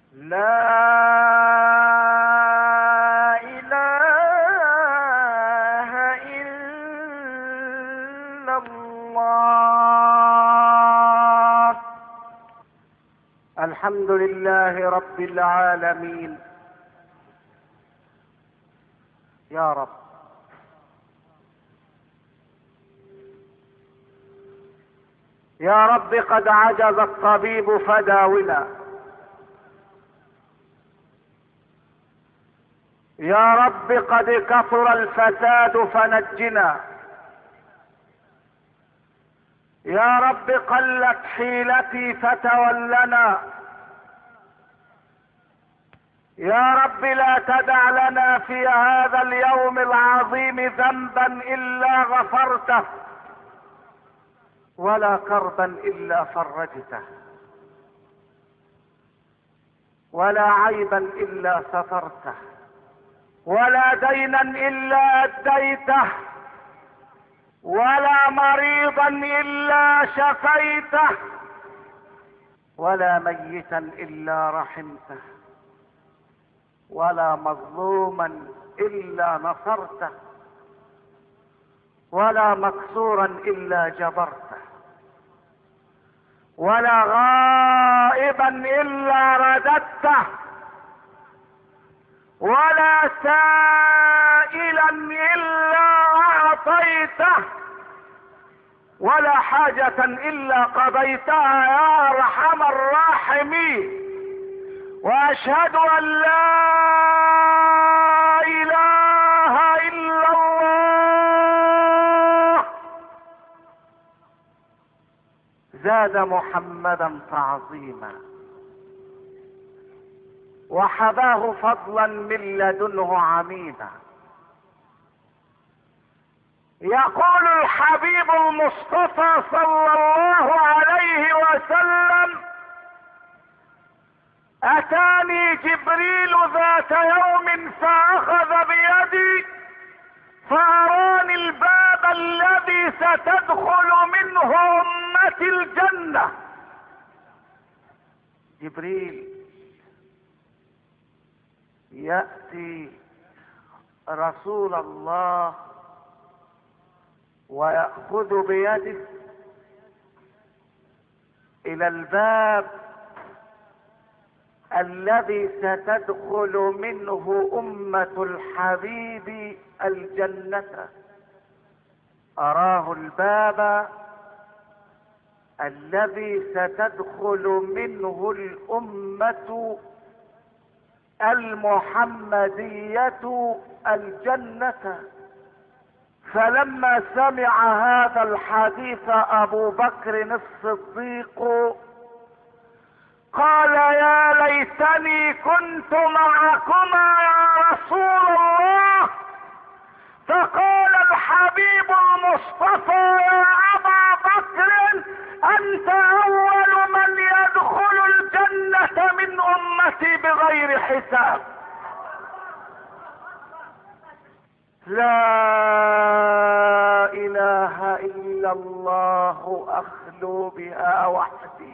لا إله إلا الله. الحمد لله رب العالمين. يا رب، يا رب قد عجز الطبيب فداونا، يا رب قد كثر الفساد فنجنا، يا رب قلت حيلتي فتولنا، يا رب لا تدع لنا في هذا اليوم العظيم ذنبا إلا غفرته، ولا كربا إلا فرجته، ولا عيبا إلا سترته، ولا دينا إلا أديته، ولا مريضا إلا شفيته، ولا ميتا إلا رحمته، ولا مظلوما إلا نصرته، ولا مكسورا إلا جبرته، ولا غائبا إلا رددته، ولا سائلا إلا أعطيته، ولا حاجة إلا قضيتها يا أرحم الراحمين. وأشهد أن لا إله إلا الله. زاد محمدا تعظيما وحباه فضلا من لدنه عميما. يقول الحبيب المصطفى صلى الله عليه وسلم: أتاني جبريل ذات يوم فأخذ بيدي فأراني الباب الذي ستدخل منه أمتي الجنة. جبريل يأتي رسول الله ويأخذ بيده إلى الباب الذي ستدخل منه أمة الحبيب الجنة. أراه الباب الذي ستدخل منه الأمة المحمدية الجنة. فلما سمع هذا الحديث أبو بكر الصديق قال: يا ليتني كنت معكما يا رسول الله. فقال الحبيب المصطفى: يا أبا بكر، أنت أول من يدخل الجنة من أمتي بغير حساب. لا إله إلا الله أخلو بها وحدي.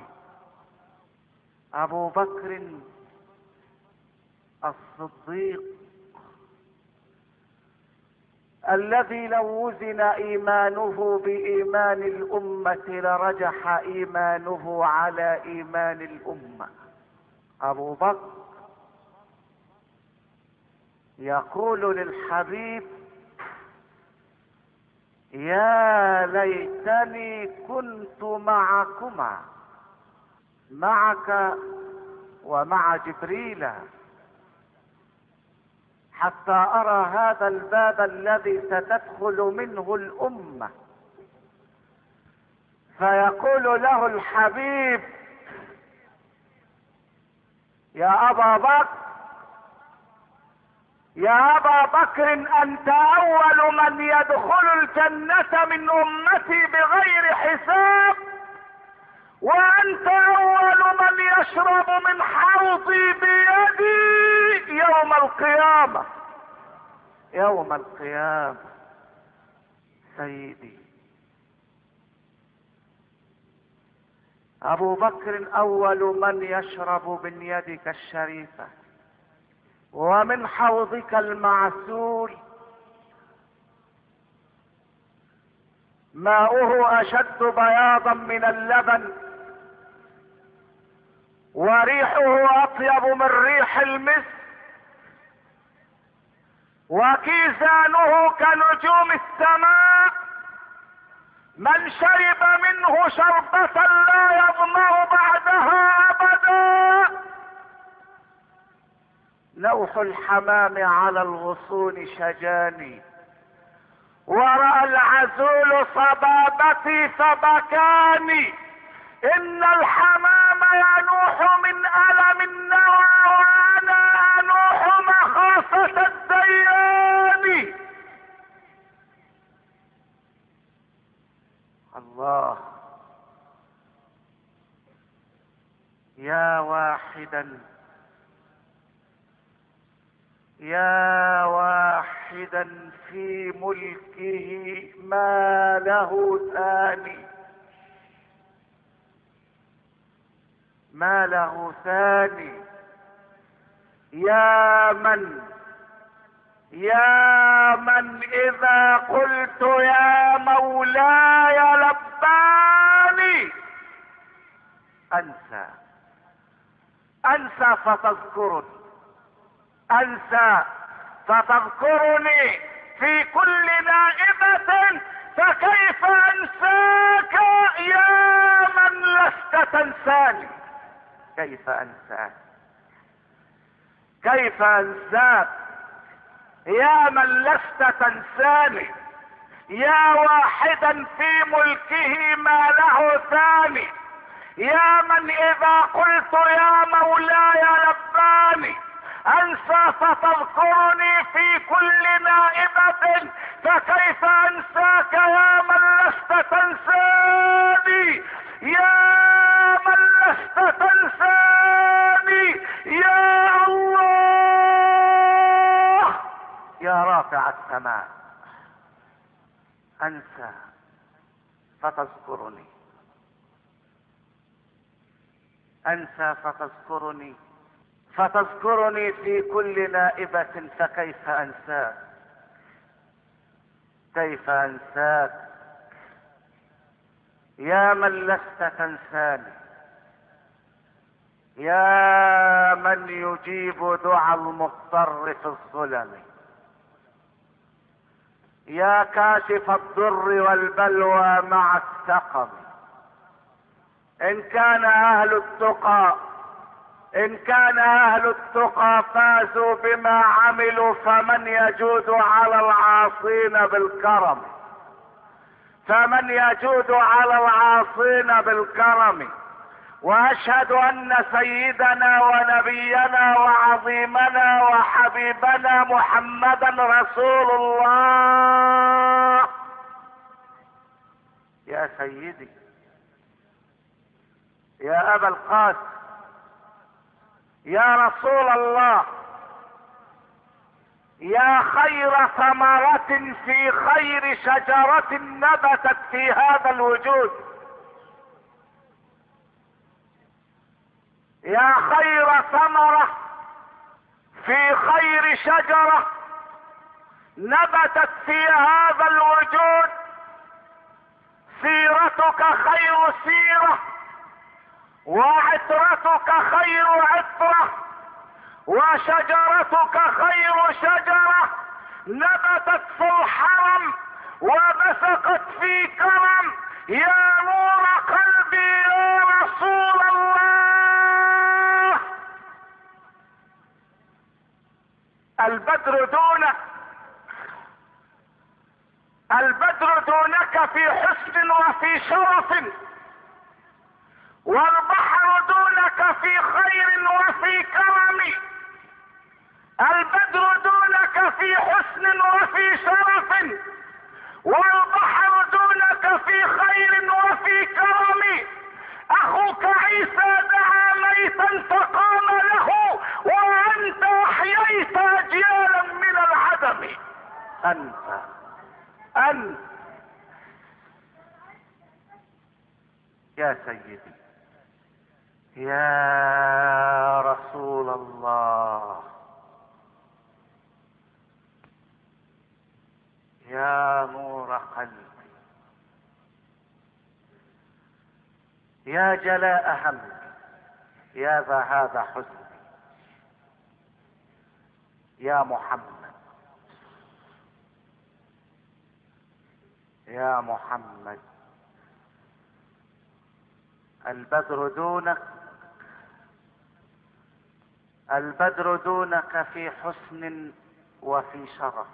أبو بكر الصديق الذي لو وزن إيمانه بإيمان الأمة لرجح إيمانه على إيمان الأمة. أبو بكر يقول للحبيب: يا ليتني كنت معكما، معك ومع جبريل، حتى أرى هذا الباب الذي ستدخل منه الأمة. فيقول له الحبيب: يا أبا بكر، يا أبا بكر، أنت أول من يدخل الجنة من أمتي بغير حساب، وأنت أول من يشرب من حوضي بيدي يوم القيامة. يوم القيامة سيدي. ابو بكر اول من يشرب من يدك الشريفة ومن حوضك المعسول، ماؤه اشد بياضا من اللبن، وريحه اطيب من ريح المسك، وكيزانه كنجوم السماء. من شرب منه شربة لا يظمأ بعدها ابدا. نوح الحمام على الغصون شجاني، ورأى العزول صبابتي فبكاني. ان الحمام ينوح من ألم النوى، وانا انوح مخافة الديان. الله. يا واحدا، يا واحدا في ملكه ما له ثاني، ما له ثاني. يا من اذا قلت يا مولاي لباني. انسى فتذكرني، انسى فتذكرني في كل نائبة، فكيف انساك يا من لست تنساني. كيف انساك، كيف انساك يا من لست تنساني. يا واحدا في ملكه ما له ثاني، يا من اذا قلت يا مولاي لباني. انسى فتذكرني في كل نائبة، فكيف انساك يا من لست تنساني. يا من لست تنساني يا الله. يا رافع السماء، انسى فتذكرني، انسى فتذكرني في كل نائبة، فكيف انساك، كيف انساك يا من لست تنساني. يا من يجيب دعاء المضطر في الظلم، يا كاشف الضر والبلوى مع السقم. ان كان اهل التقى فازوا بما عملوا، فمن يجود على العاصين بالكرم، فمن يجود على العاصين بالكرم. واشهد ان سيدنا ونبينا وعظيمنا وحبيبنا محمدا رسول الله. يا سيدي، يا ابا القاسم، يا رسول الله، يا خير ثمرة في خير شجرة نبتت في هذا الوجود، يا خير ثمرة في خير شجرة نبتت في هذا الوجود. سيرتك خير سيرة، وعطرتك خير عطرة، وشجرتك خير شجرة نبتت في الحرم وبثقت في كرم. يا نور قلبي يا رسول الله. البدر دونك في حسن وفي شرف، والبحر دونك في خير وفي كرم. البدر دونك في حسن وفي شرف، والبحر دونك في خير وفي كرم. اخوك عيسى دعا ميتا فقام له، وانت احييت اجيالا من العدم. انت يا سيدي، يا رسول الله، يا نور قلبي، يا جلاء همي، يا ذهاب حزني، يا محمد، يا محمد. البدر دونك، البدر دونك في حسن وفي شرف،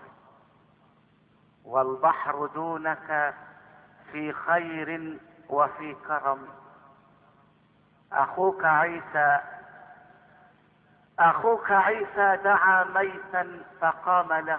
والبحر دونك في خير وفي كرم. اخوك عيسى، اخوك عيسى دعا ميتا فقام له،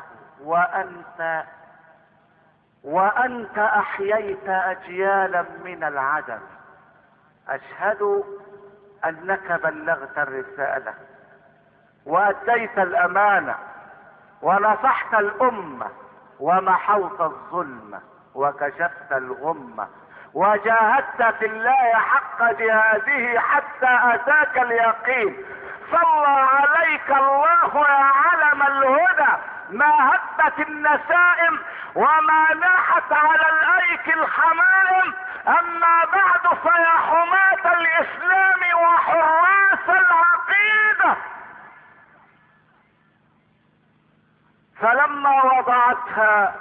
وانت احييت اجيالا من العدم. اشهد انك بلغت الرسالة واديت الامانة ونصحت الامة ومحوت الظلم وكشفت الغمة وجاهدت في الله حق جهاده حتى اتاك اليقين. صلى عليك الله يا علم الهدى، ما هبت النسائم وما ناحت على الايك الحمائم. اما بعد فيا حماة الاسلام وحراس العقيدة، فلما وضعتها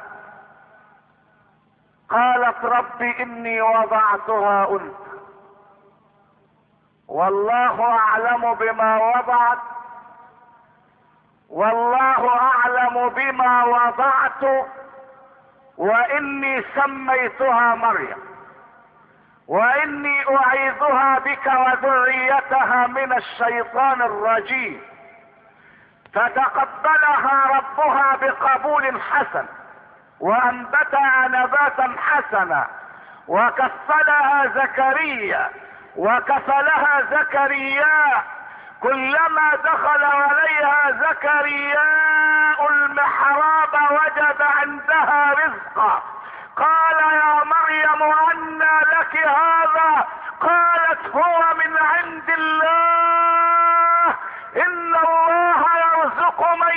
قالت رب اني وضعتها انثى والله اعلم بما وضعت، والله اعلم بما وضعت، واني سميتها مريم واني اعيذها بك وذريتها من الشيطان الرجيم. فتقبلها ربها بقبول حسن وانبتها نباتا حسنا، وكفلها زكريا كلما دخل عليها زكرياء المحراب وجد عندها رزقا. قال يا مريم أنى لك هذا؟ قالت هو من عند الله، إن الله يرزق من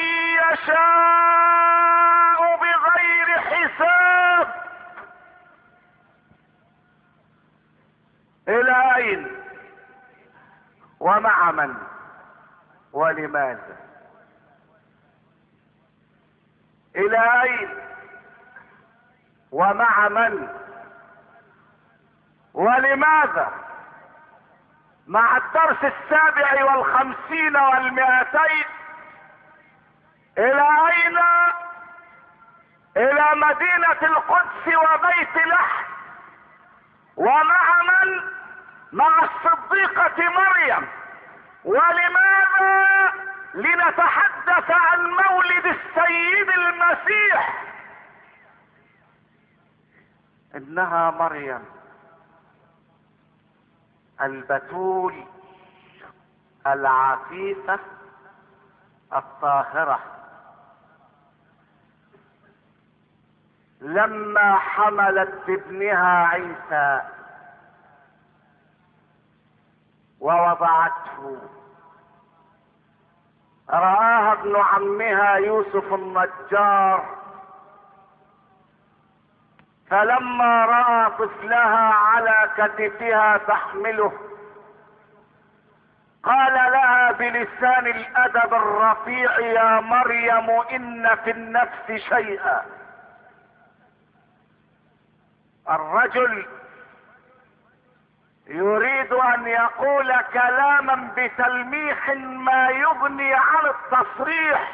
يشاء بغير حساب. إلى أين ومع من ولماذا؟ إلى أين ومع من ولماذا؟ مع الدرس 57 و200. إلى أين؟ إلى مدينة القدس وبيت لحم. ومع من؟ مع الصديقة مريم. ولماذا؟ لنتحدث عن مولد السيد المسيح. انها مريم البتول العفيفة الطاهرة، لما حملت بابنها عيسى ووضعته رآها ابن عمها يوسف النجار، فلما رأى طفلها على كتفها تحمله قال لها بلسان الأدب الرفيع يا مريم إن في النفس شيئا. الرجل يريد ان يقول كلاما بتلميح ما يغني عن التصريح،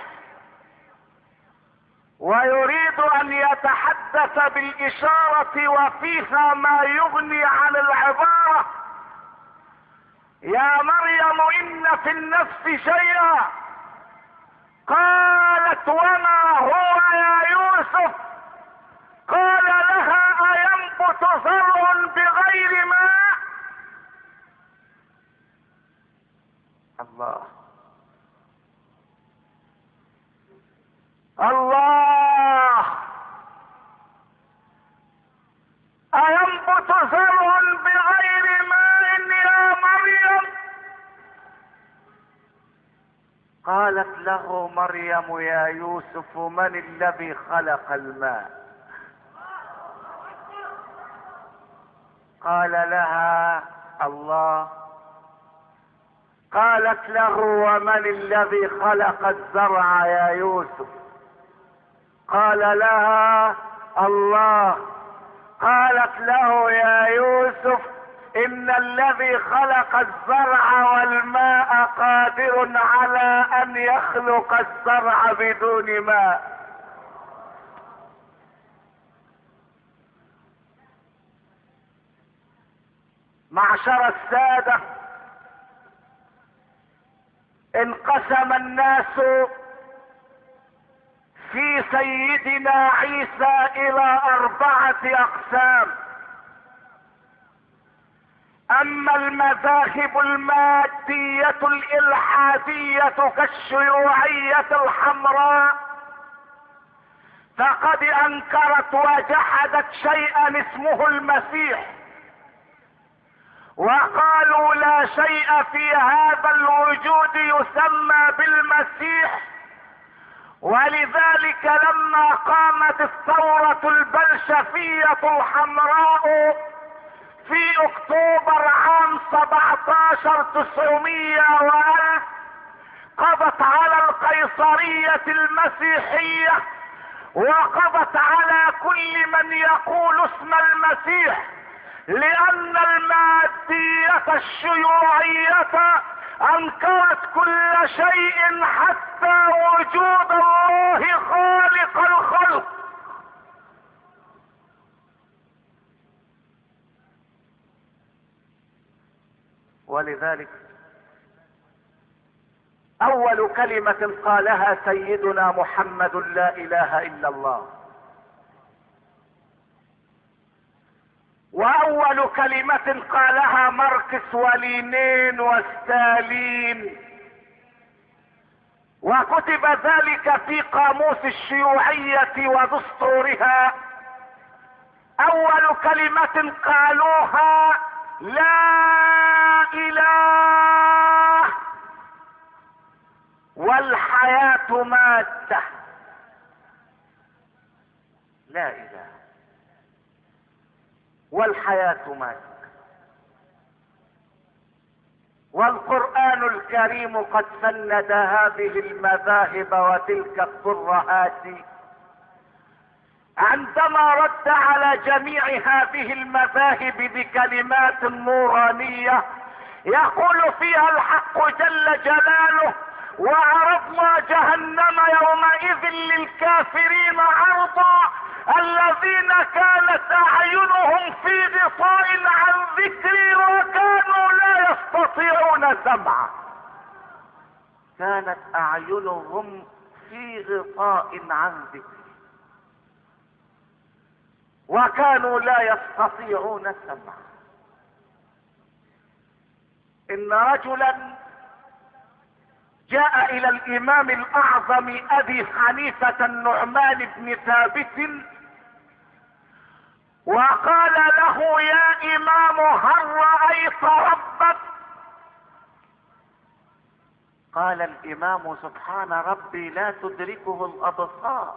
ويريد ان يتحدث بالاشارة وفيها ما يغني عن العبارة. يا مريم ان في النفس شيئا. قالت وما هو يا يوسف؟ قال لها اينبت زرع بغير ماء؟ الله الله، أينبت زرع بغير ماء يا مريم؟ قالت له مريم يا يوسف من الذي خلق الماء؟ قال لها الله. قالت له ومن الذي خلق الزرع يا يوسف؟ قال لها الله. قالت له يا يوسف ان الذي خلق الزرع والماء قادر على ان يخلق الزرع بدون ماء. معشر السادة، انقسم الناس في سيدنا عيسى الى 4 اقسام. اما المذاهب المادية الالحادية كالشيوعية الحمراء فقد انكرت وجحدت شيئا اسمه المسيح، وقالوا لا شيء في هذا الوجود يسمى بالمسيح. ولذلك لما قامت الثورة البلشفية الحمراء في اكتوبر عام 17 قضت على القيصرية المسيحية وقضت على كل من يقول اسم المسيح، لان المادية الشيوعية انكرت كل شيء حتى وجود الله خالق الخلق. ولذلك اول كلمة قالها سيدنا محمد لا اله الا الله، واول كلمة قالها ماركس ولينين وستالين، وكتب ذلك في قاموس الشيوعية ودستورها. اول كلمة قالوها لا اله، والحياة مادة. لا اله والحياة مادة. والقرآن الكريم قد سند هذه المذاهب وتلك الترهات عندما رد على جميع هذه المذاهب بكلمات نورانية يقول فيها الحق جل جلاله: وعرضنا جهنم يومئذ للكافرين عرضا الذين كانت اعينهم في غطاء عن ذكري وكانوا لا يستطيعون سمعا. كانت اعينهم في غطاء عن ذكري وكانوا لا يستطيعون سمعا. ان رجلا جاء الى الامام الاعظم ابي حنيفة النعمان بن ثابت وقال له: يا امام هل رأيت ربك؟ قال الامام: سبحان ربي لا تدركه الابصار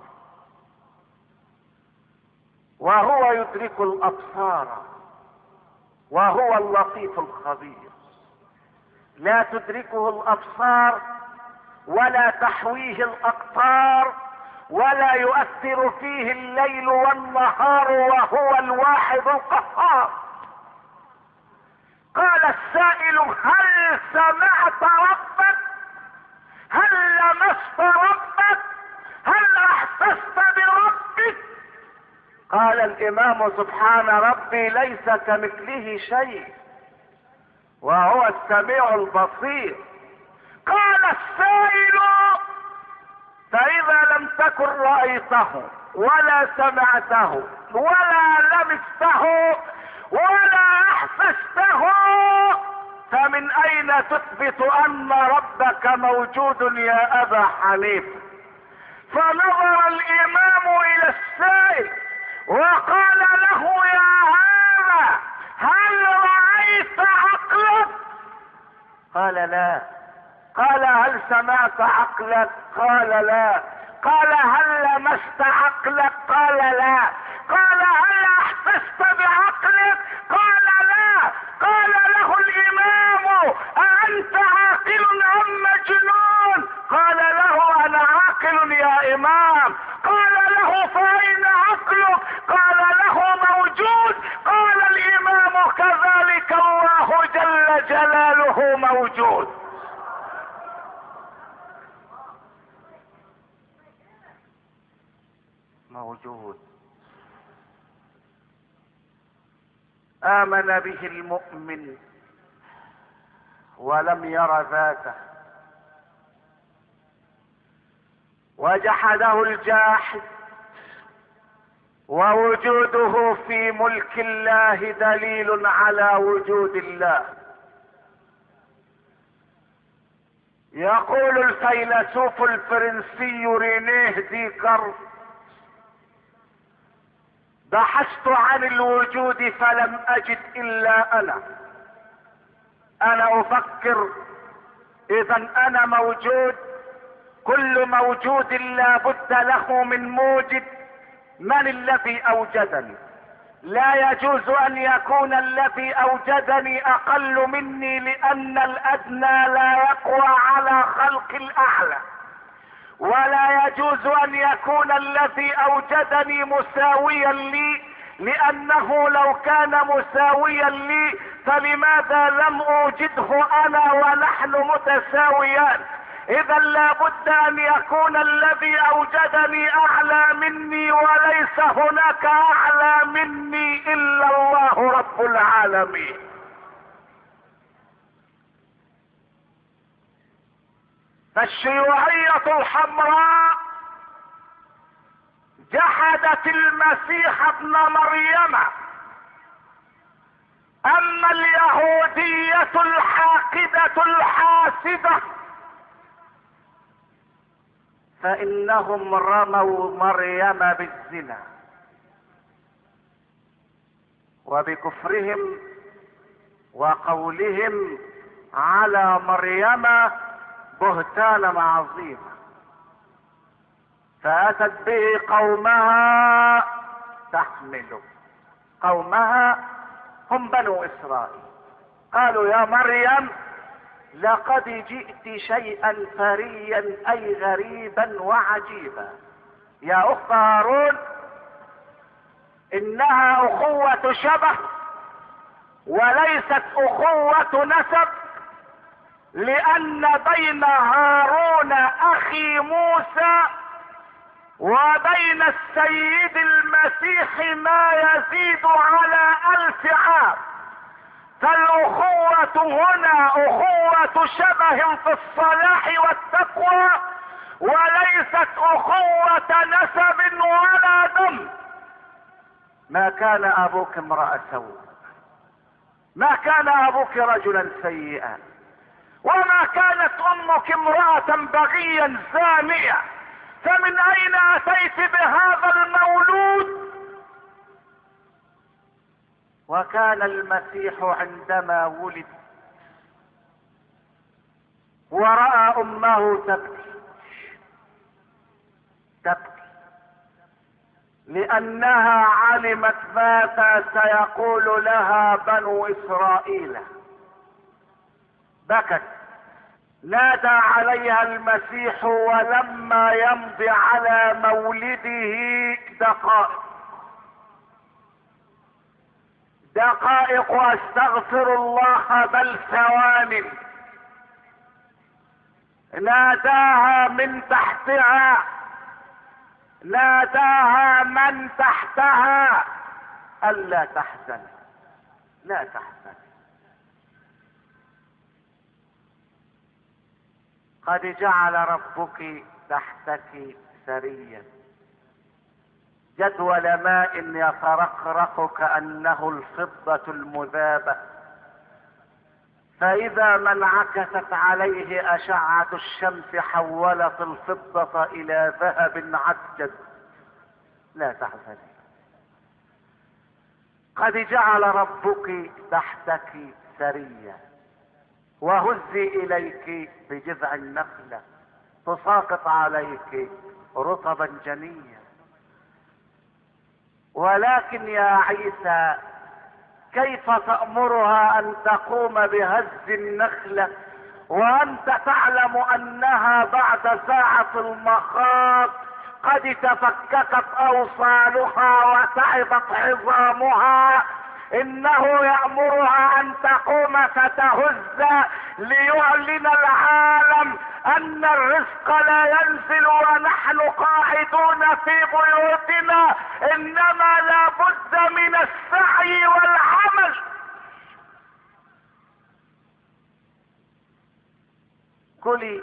وهو يدرك الابصار وهو اللطيف الخبير. لا تدركه الابصار ولا تحويه الاقطار ولا يؤثر فيه الليل والنهار وهو الواحد القهار. قال السائل: هل سمعت ربك؟ هل لمست ربك؟ هل احسست بربك؟ قال الامام: سبحان ربي ليس كمثله شيء وهو السميع البصير. قال السائل: فإذا لم تكن رأيته ولا سمعته ولا لمسته ولا أحسسته فمن أين تثبت أن ربك موجود يا أبا حنيفة؟ فنظر الإمام إلى السائل وقال له: يا هذا هل رأيت عقلك؟ قال: لا. قال هل سمعت عقلك؟ قال لا. قال هل لمست عقلك؟ قال لا. قال هل احسست بعقلك؟ قال لا. قال له الامام اانت عاقل ام مجنون؟ قال له انا عاقل يا امام. قال له فاين عقلك؟ قال له موجود. قال الامام كذلك الله جل جلاله موجود. موجود. آمن به المؤمن ولم ير ذاته، وجحده الجاحد، ووجوده في ملك الله دليل على وجود الله. يقول الفيلسوف الفرنسي رينيه ديكارت: بحثت عن الوجود فلم اجد الا انا افكر اذا انا موجود. كل موجود لا بد له من موجد. من الذي اوجدني؟ لا يجوز ان يكون الذي اوجدني اقل مني، لان الادنى لا يقوى على خلق الاعلى. ولا يجوز ان يكون الذي اوجدني مساويا لي، لانه لو كان مساويا لي فلماذا لم اوجده انا ونحن متساويان؟ اذا لابد ان يكون الذي اوجدني اعلى مني، وليس هناك اعلى مني الا الله رب العالمين. فالشيوعية الحمراء جحدت المسيح ابن مريم، اما اليهودية الحاقدة الحاسدة فانهم رموا مريم بالزنا، وبكفرهم وقولهم على مريم بهتانا عظيما، فاتت به قومها تحمله. قومها هم بنو اسرائيل. قالوا يا مريم لقد جئت شيئا فريا اي غريبا وعجيبا. يا اخت هارون انها اخوة شبه وليست اخوة نسب، لان بين هارون اخي موسى وبين السيد المسيح ما يزيد على 1000 عام. فالاخوة هنا اخوة شبه في الصلاح والتقوى، وليست اخوة نسب ولا دم. ما كان ابوك امرأ سوء، ما كان ابوك رجلا سيئا، وما كانت امك امرأة بغيا زانية، فمن اين اتيت بهذا المولود؟ وكان المسيح عندما ولد ورأى امه تبكي لانها علمت ماذا سيقول لها بنو اسرائيل. بكت. نادى عليها المسيح ولما يمضي على مولده دقائق واستغفر الله بل ثوان، ناداها من تحتها، ناداها من تحتها ألا تحزن، لا تحزن، قد جعل ربك تحتك سريا جدول ماء يترقرق كأنه الفضة المذابة، فإذا ما انعكست عليه أشعة الشمس حولت الفضة إلى ذهب عجد. لا تحزني، قد جعل ربك تحتك سريا. وهزي اليك بجذع النخلة تساقط عليك رطبا جنيا. ولكن يا عيسى كيف تأمرها ان تقوم بهز النخلة وانت تعلم انها بعد ساعة المخاض قد تفككت اوصالها وتعبت عظامها؟ انه يأمرها ان تقوم فتهز ليعلن العالم ان الرزق لا ينزل ونحن قاعدون في بيوتنا، انما لا بد من السعي والعمل. كلي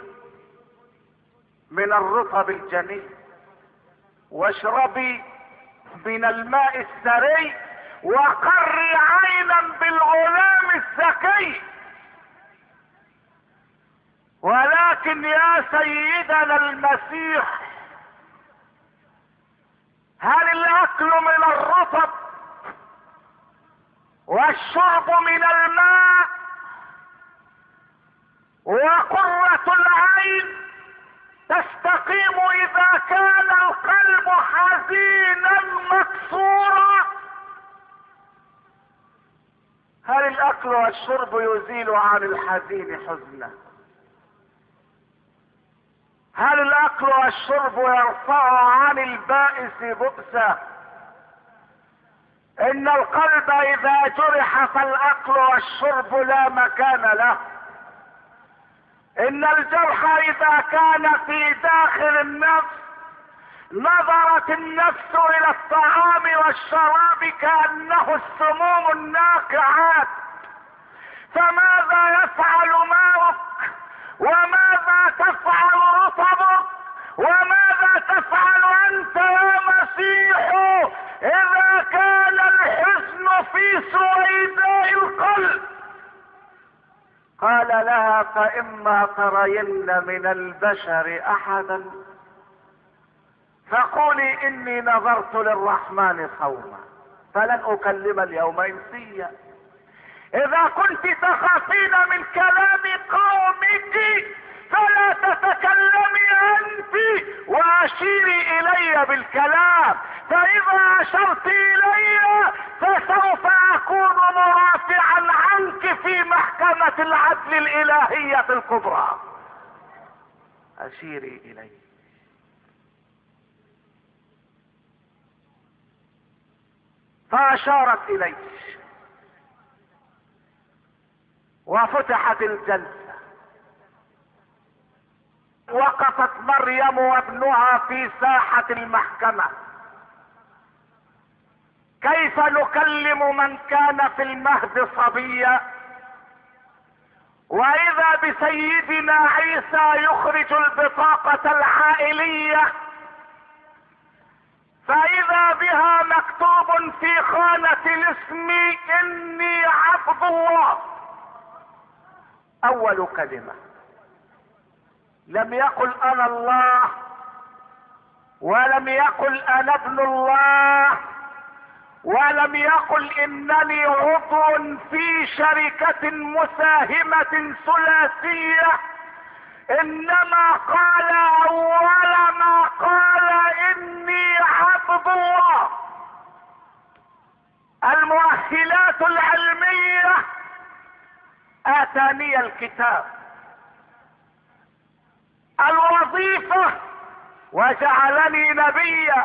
من الرطب الجني واشربي من الماء السري وقري عينا بالغلام الذكي. ولكن يا سيدنا المسيح، هل الاكل من الرطب والشرب من الماء وقرة العين تستقيم اذا كان القلب حزينا مكسورا؟ هل الاكل والشرب يزيل عن الحزين حزنه؟ هل الاكل والشرب يرفع عن البائس بؤسه؟ ان القلب اذا جرح فالاكل والشرب لا مكان له. ان الجرح اذا كان في داخل النفس نظرت النفس الى الطعام والشراب كأنه السموم الناقعات. فماذا يفعل ماؤك وماذا تفعل رطبك وماذا تفعل انت يا مسيح اذا كان الحزن في سويداء القلب؟ قال لها فإما ترين من البشر احدا فقولي اني نظرت للرحمن صوما فلن اكلم اليوم انسيا. اذا كنت تخافين من كلام قومك فلا تتكلمي انت واشيري الي بالكلام، فاذا اشرت الي فسوف اكون مرافعا عنك في محكمة العدل الالهية الكبرى. اشيري الي. فاشارت اليه وفتحت الجلسة. وقفت مريم وابنها في ساحة المحكمة. كيف نكلم من كان في المهد صبيا؟ واذا بسيدنا عيسى يخرج البطاقة العائلية فاذا بها مكتوب في خانة الاسم اني عبد الله. اول كلمة لم يقل انا الله ولم يقل انا ابن الله ولم يقل انني عضو في شركة مساهمة ثلاثية، انما قال اول ما قال اني عبد الله. المؤهلات العلمية اتاني الكتاب. الوظيفة وجعلني نبيا.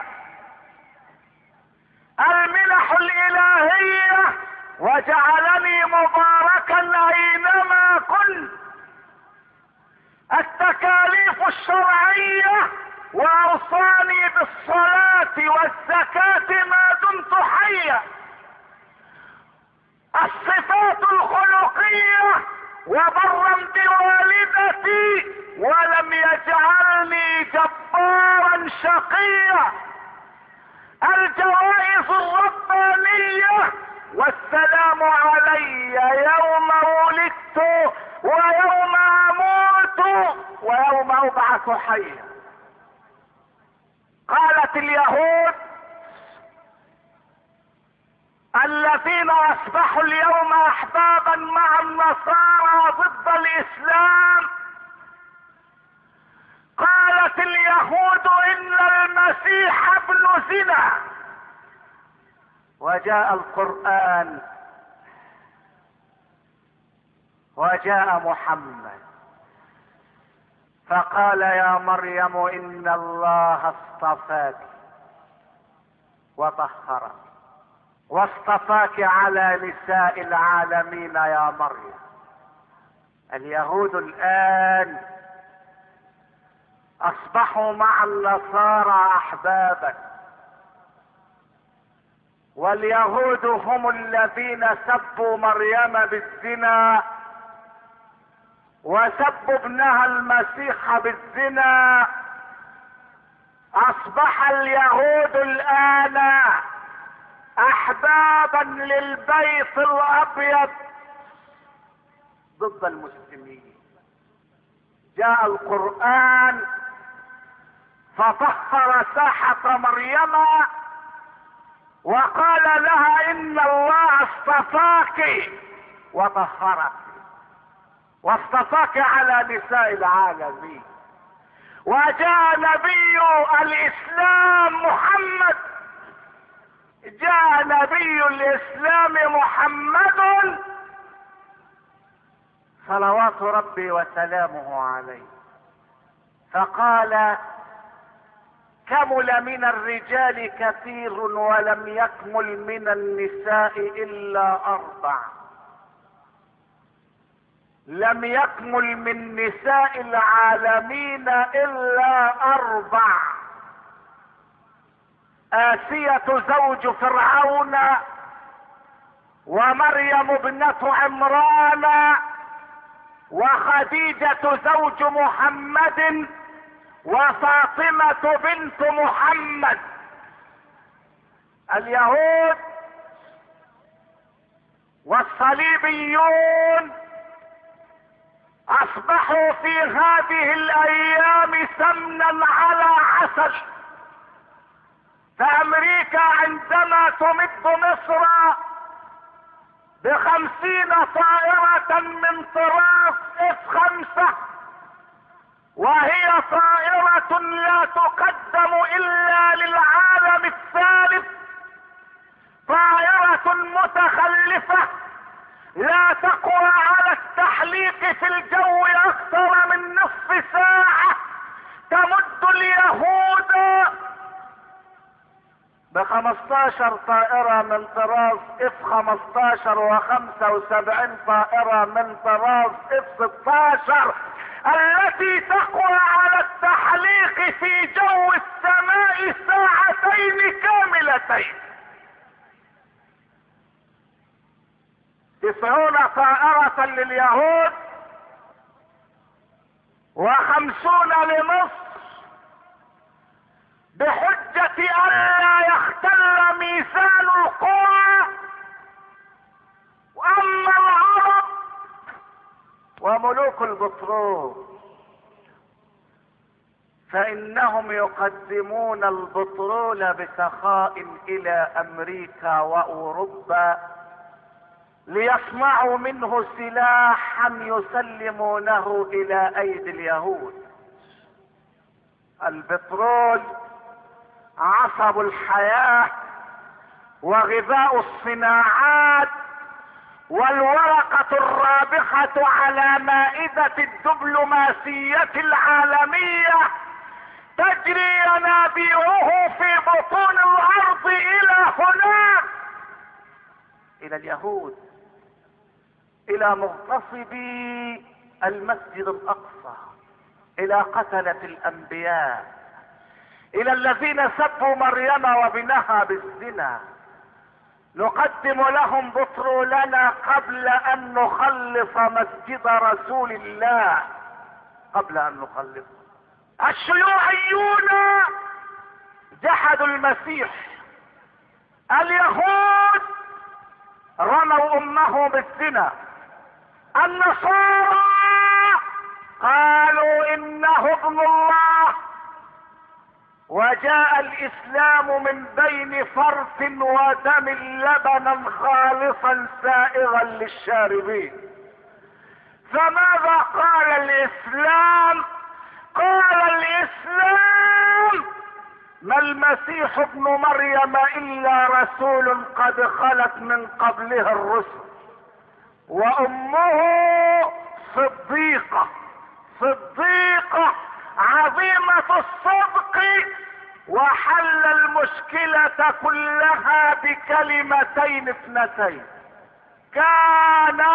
المنح الالهية وجعلني مباركا اينما كنت. التكاليف الشرعية واوصاني بالصلاة والزكاة ما دمت حيا. الصفات الخلقية وبرا بوالدتي ولم يجعلني جبارا شقيا. الجوائز الربانية والسلام علي يوم ولدت ويوم اموت ويوم ابعث حيا. قالت اليهود الذين اصبحوا اليوم احبابا مع النصارى ضد الاسلام. قالت اليهود ان المسيح ابن زنا، وجاء القرآن وجاء محمد فقال يا مريم ان الله اصطفاك وطهرك واصطفاك على نساء العالمين يا مريم. اليهود الان اصبحوا مع النصارى احبابا، واليهود هم الذين سبوا مريم بالزنا وسبوا ابنها المسيح بالزنا. اصبح اليهود الان احبابا للبيت الابيض ضد المسلمين. جاء القرآن فطهر ساحة مريم وقال لها ان الله اصطفاك وطهرك واصطفاك على نساء العالمين. وجاء نبي الاسلام محمد، جاء نبي الاسلام محمد صلوات ربي وسلامه عليه فقال كمل من الرجال كثير ولم يكمل من النساء الا 4. لم يكمل من نساء العالمين الا 4: آسية زوج فرعون، ومريم ابنة عمران، وخديجة زوج محمد، وفاطمة بنت محمد. اليهود والصليبيون اصبحوا في هذه الايام سمنا على عسل. فامريكا عندما تمد مصر ب50 طائرة من طراز F5، وهي طائرة لا تقدم الا للعالم الثالث، طائرة متخلفة لا تقوى على التحليق في الجو اكثر من نصف ساعة، تمد اليهود ب15 طائرة من طراز F-15 و75 طائرة من طراز F-16 التي تقوى على التحليق في جو السماء ساعتين كاملتين. 90 طائرة لليهود و50 لمصر، بحجة ألا يختل ميزان القوى. وأما العرب وملوك البترول فإنهم يقدمون البترول بسخاء إلى أمريكا وأوروبا ليصنعوا منه سلاحا يسلمونه إلى أيدي اليهود. البترول عصب الحياة وغذاء الصناعات، والورقة الرابحة على مائدة الدبلوماسية العالمية، تجري ينابيعه في بطون الأرض إلى هناك، إلى اليهود، إلى مغتصبي المسجد الأقصى، إلى قتلة الأنبياء، إلى الذين سبوا مريم وابنها بالزنا. نقدم لهم بترولنا قبل أن نخلص مسجد رسول الله، قبل أن نخلصه. الشيوعيون جحدوا المسيح، اليهود رموا أمه بالزنا، النصارى قالوا إنه ابن الله، وجاء الاسلام من بين فرث ودم لبنا خالصا سائغا للشاربين. فماذا قال الاسلام؟ قال الاسلام: ما المسيح ابن مريم الا رسول قد خلت من قبله الرسل وامه صديقة عظيمة الصدق، وحل المشكلة كلها بكلمتين اثنتين: كانا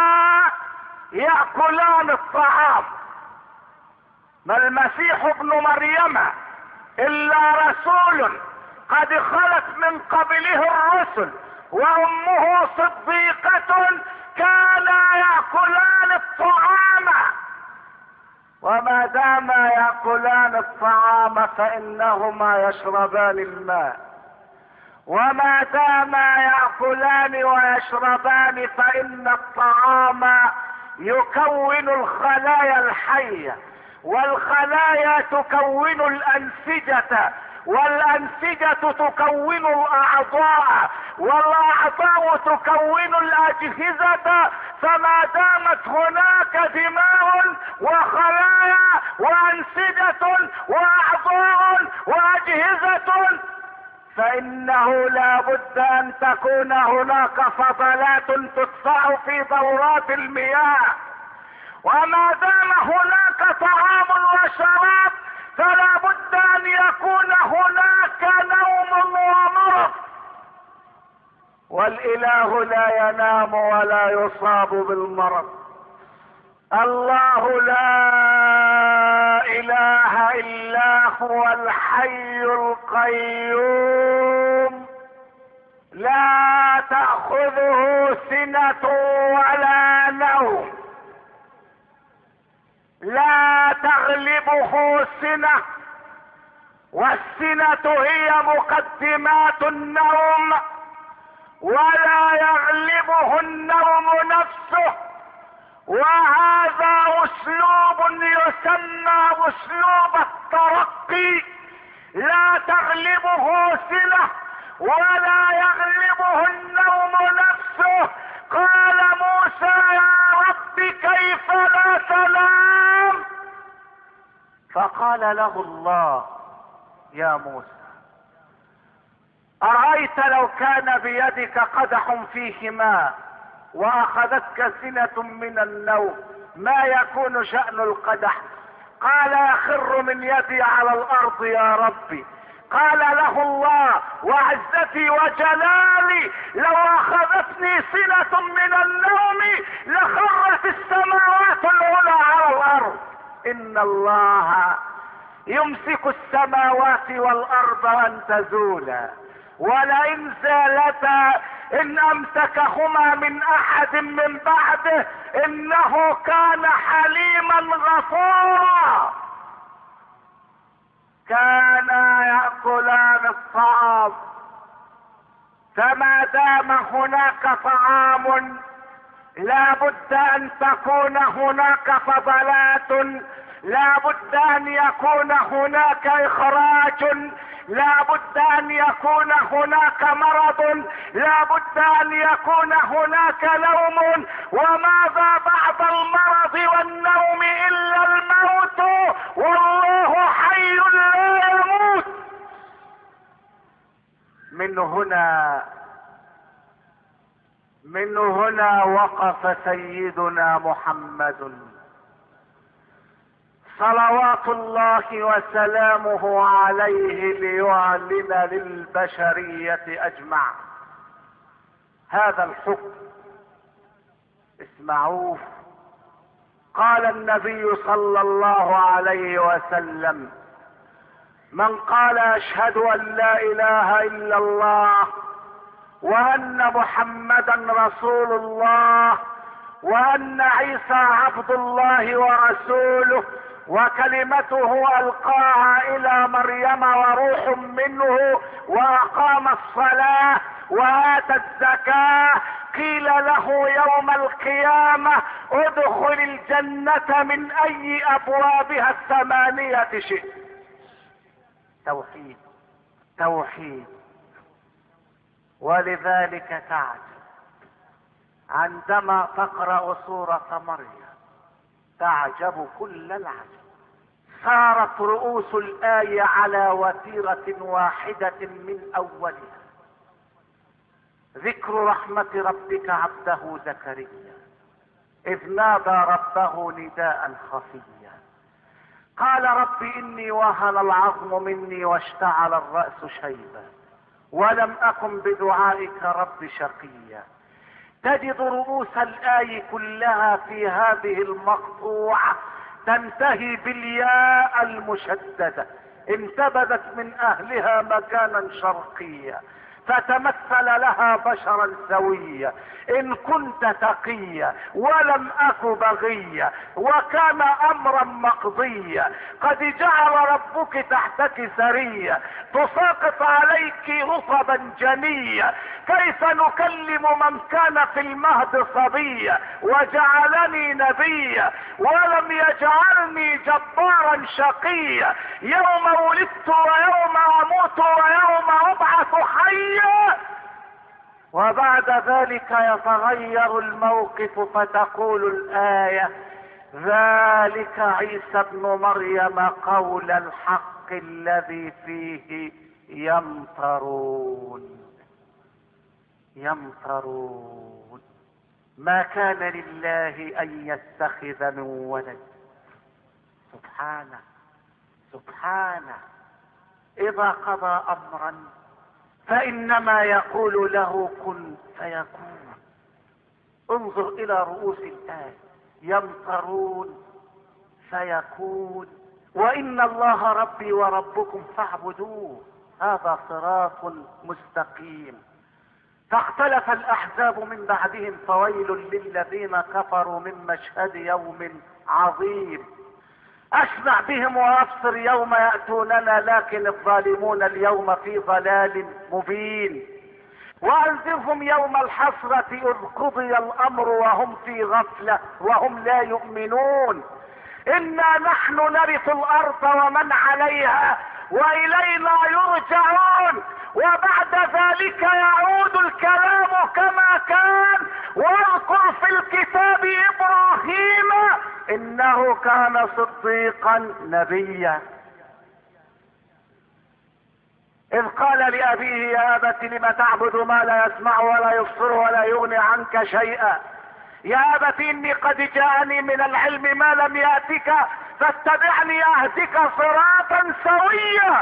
يأكلان الطعام. ما المسيح ابن مريم الا رسول قد خلت من قبله الرسل وامه صديقة، كانا يأكلان الطعام. وما دام يأكلان الطعام فإنهما يشربان الماء، وما دام يأكلان ويشربان فإن الطعام يكون الخلايا الحية، والخلايا تكون الأنسجة، والأنسجة تكون الأعضاء، والأعضاء تكون الأجهزة. فما دامت هناك دماء وخلايا وأنسجة وأعضاء وأجهزة فإنه لا بد أن تكون هناك فضلات تدفع في دورات المياه. وما دام هناك طعام وشراب فلا بد أن يكون هناك نوم ومرض. والإله لا ينام ولا يصاب بالمرض. الله لا إله إلا هو الحي القيوم لا تأخذه سنة ولا نوم، لا تغلبه سنة، والسنة هي مقدمات النوم، ولا يغلبه النوم نفسه. وهذا اسلوب يسمى اسلوب الترقي، لا تغلبه سنة ولا يغلبه النوم نفسه. قال موسى: يا رب كيف لا تنام؟ فقال له الله: يا موسى، أرأيت لو كان بيدك قدح فيه ماء وأخذتك سنة من النوم ما يكون شأن القدح؟ قال: يخر من يدي على الأرض يا ربي. قال له الله: وعزتي وجلالي لو أخذتني سنة من النوم لخرت السماوات العلى على الأرض. إن الله يمسك السماوات والأرض أن تزولا، ولئن زالتا إن أمسكهما من أحد من بعده إنه كان حليما غفورا. كانا يأكلان الطعام، فما دام هناك طعام لا بد أن تكون هناك فضلات، لا بد أن يكون هناك إخراج، لا بد أن يكون هناك مرض، لا بد أن يكون هناك نوم. وماذا بعد المرض والنوم إلا الموت، والله حي لا يموت. من هنا وقف سيدنا محمد صلوات الله وسلامه عليه ليعلن للبشرية اجمع هذا الحكم. اسمعوه. قال النبي صلى الله عليه وسلم: من قال اشهد ان لا اله الا الله وان محمدا رسول الله وان عيسى عبد الله ورسوله وكلمته القاها الى مريم وروح منه واقام الصلاة واتى الزكاة، قيل له يوم القيامة: ادخل الجنة من اي ابوابها الثمانية شئت. توحيد توحيد. ولذلك تعجب عندما تقرأ سورة مريم، تعجب كل العجب. صارت رؤوس الآية على وتيرة واحدة من أولها، ذكر رحمة ربك عبده زكريا إذ نادى ربه نداء خفيا قال رب إني وهن العظم مني واشتعل الرأس شيبا ولم أكن بدعائك رب شقيا. تجد رؤوس الآية كلها في هذه المقطوعة تنتهي بالياء المشددة، انتبذت من أهلها مكانا شرقيا فتمثل لها بشرا سويا إن كنت تقيا ولم أك بغيا وكان أمرا مقضيا قد جعل ربك تحتك سريا تساقط عليك رطبا جنيا كيف نكلم من كان في المهد صبيا وجعلني نبيا ولم يجعلني جبارا شقيا يوم ولدت ويوم أموت ويوم أبعث حيا. وبعد ذلك يتغير الموقف فتقول الآية ذلك عيسى ابن مريم قول الحق الذي فيه يمترون. ما كان لله أن يتخذ من ولد، سبحانه إذا قضى أمرا فإنما يقول له كن فيكون. انظر إلى رؤوس الآية يمترون فيكون وإن الله ربي وربكم فاعبدوه هذا صراط مستقيم. فاختلف الأحزاب من بعدهم فويل للذين كفروا من مشهد يوم عظيم. أسمع بهم وأبصر يوم يأتوننا لكن الظالمون اليوم في ضلال مبين. وأنذرهم يوم الحسرة إذ قضي الأمر وهم في غفلة وهم لا يؤمنون. إنا نحن نرث الأرض ومن عليها وإلينا يرجعون وبعد ذلك يعود الكلام كما كان. واذكر في الكتاب إبراهيم إنه كان صديقا نبيا إذ قال لأبيه يا أبت لم تعبد ما لا يسمع ولا يبصر ولا يغني عنك شيئا يا أبت إني قد جاءني من العلم ما لم يأتك فاتبعني أهدك صراطا سويا.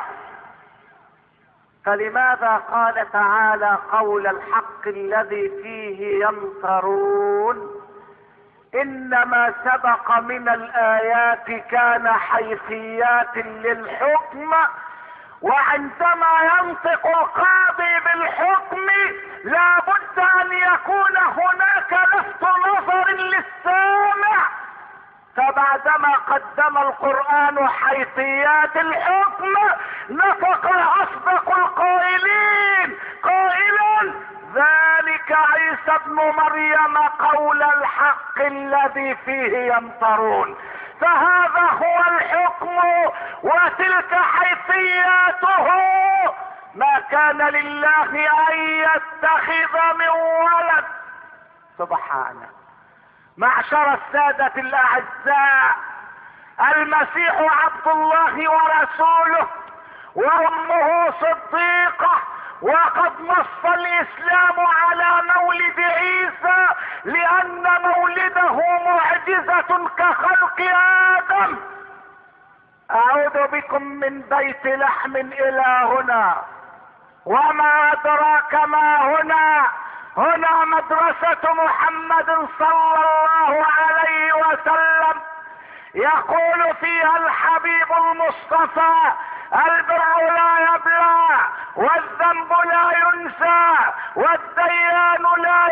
فلماذا قال تعالى قول الحق الذي فيه يمترون؟ إنما سبق من الآيات كان حيثيات للحكم، وعندما ينطق القاضي بالحكم لا بد أن يكون هناك لفت نظر للسامع. فبعدما قدم القرآن حيثيات الحكم نطق أصدق القائلين قائلا ذلك عيسى ابن مريم قول الحق الذي فيه يمترون. فهذا هو الحكم وتلك حيثياته. ما كان لله أن يتخذ من ولد سبحانه. معشر السادة الأعزاء، المسيح عبد الله ورسوله وأمه صديقة، وقد نص الإسلام على مولد عيسى لأن مولده معجزة كخلق آدم. أعود بكم من بيت لحم إلى هنا، وما أدراك ما هنا. هنا مدرسة محمد صلى الله عليه وسلم، يقول فيها الحبيب المصطفى البر لا يبلى والذنب لا ينسى والديان لا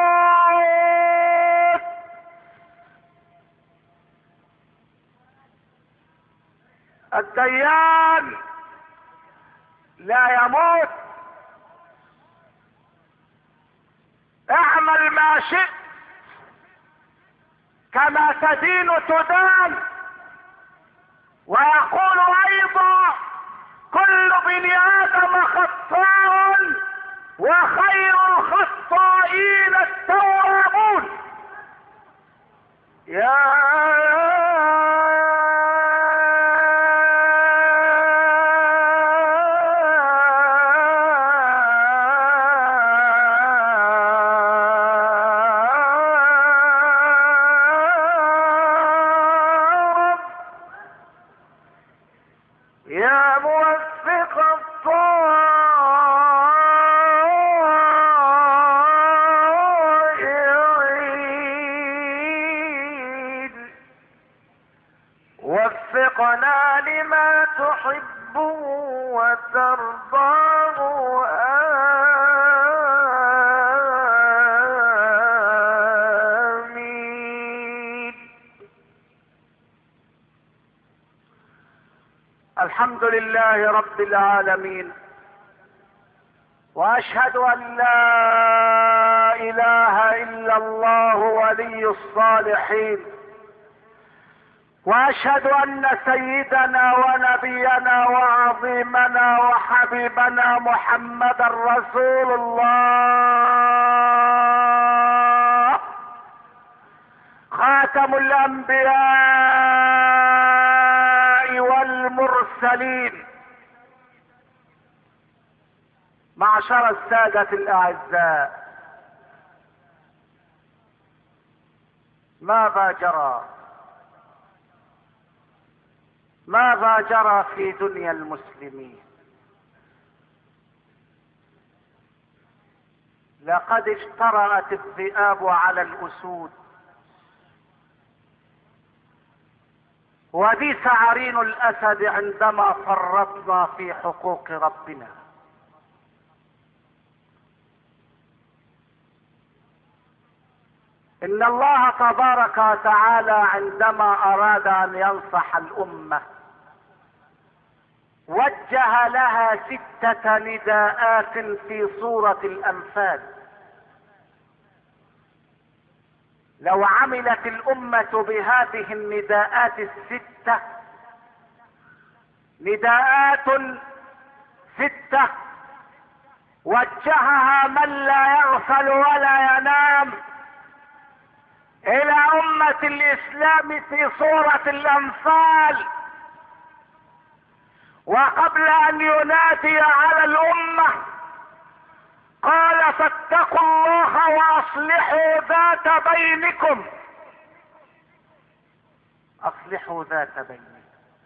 يموت. الديان لا يموت. اعمل ما شئت كما تدين تدان. ويقول ايضا كل بن ادم خطاء وخير الخطائين التوابون. يا وفقنا لما تحب وترضاه آمين. الحمد لله رب العالمين، واشهد ان لا اله الا الله ولي الصالحين، واشهد ان سيدنا ونبينا وعظيمنا وحبيبنا محمدا رسول الله، خاتم الانبياء والمرسلين. معشر السادة الاعزاء، ماذا جرى في دنيا المسلمين؟ لقد اجترأت الذئاب على الاسود، وبئس عرين الاسد عندما فرطنا في حقوق ربنا. ان الله تبارك وتعالى عندما اراد ان ينصح الامة وجه لها 6 نداءات في سورة الانفال. لو عملت الامة بهذه النداءات 6، نداءات 6 وجهها من لا يغفل ولا ينام الى امة الاسلام في سورة الانفال. وقبل ان ينادي على الامة قال: فاتقوا الله واصلحوا ذات بينكم. اصلحوا ذات بينكم،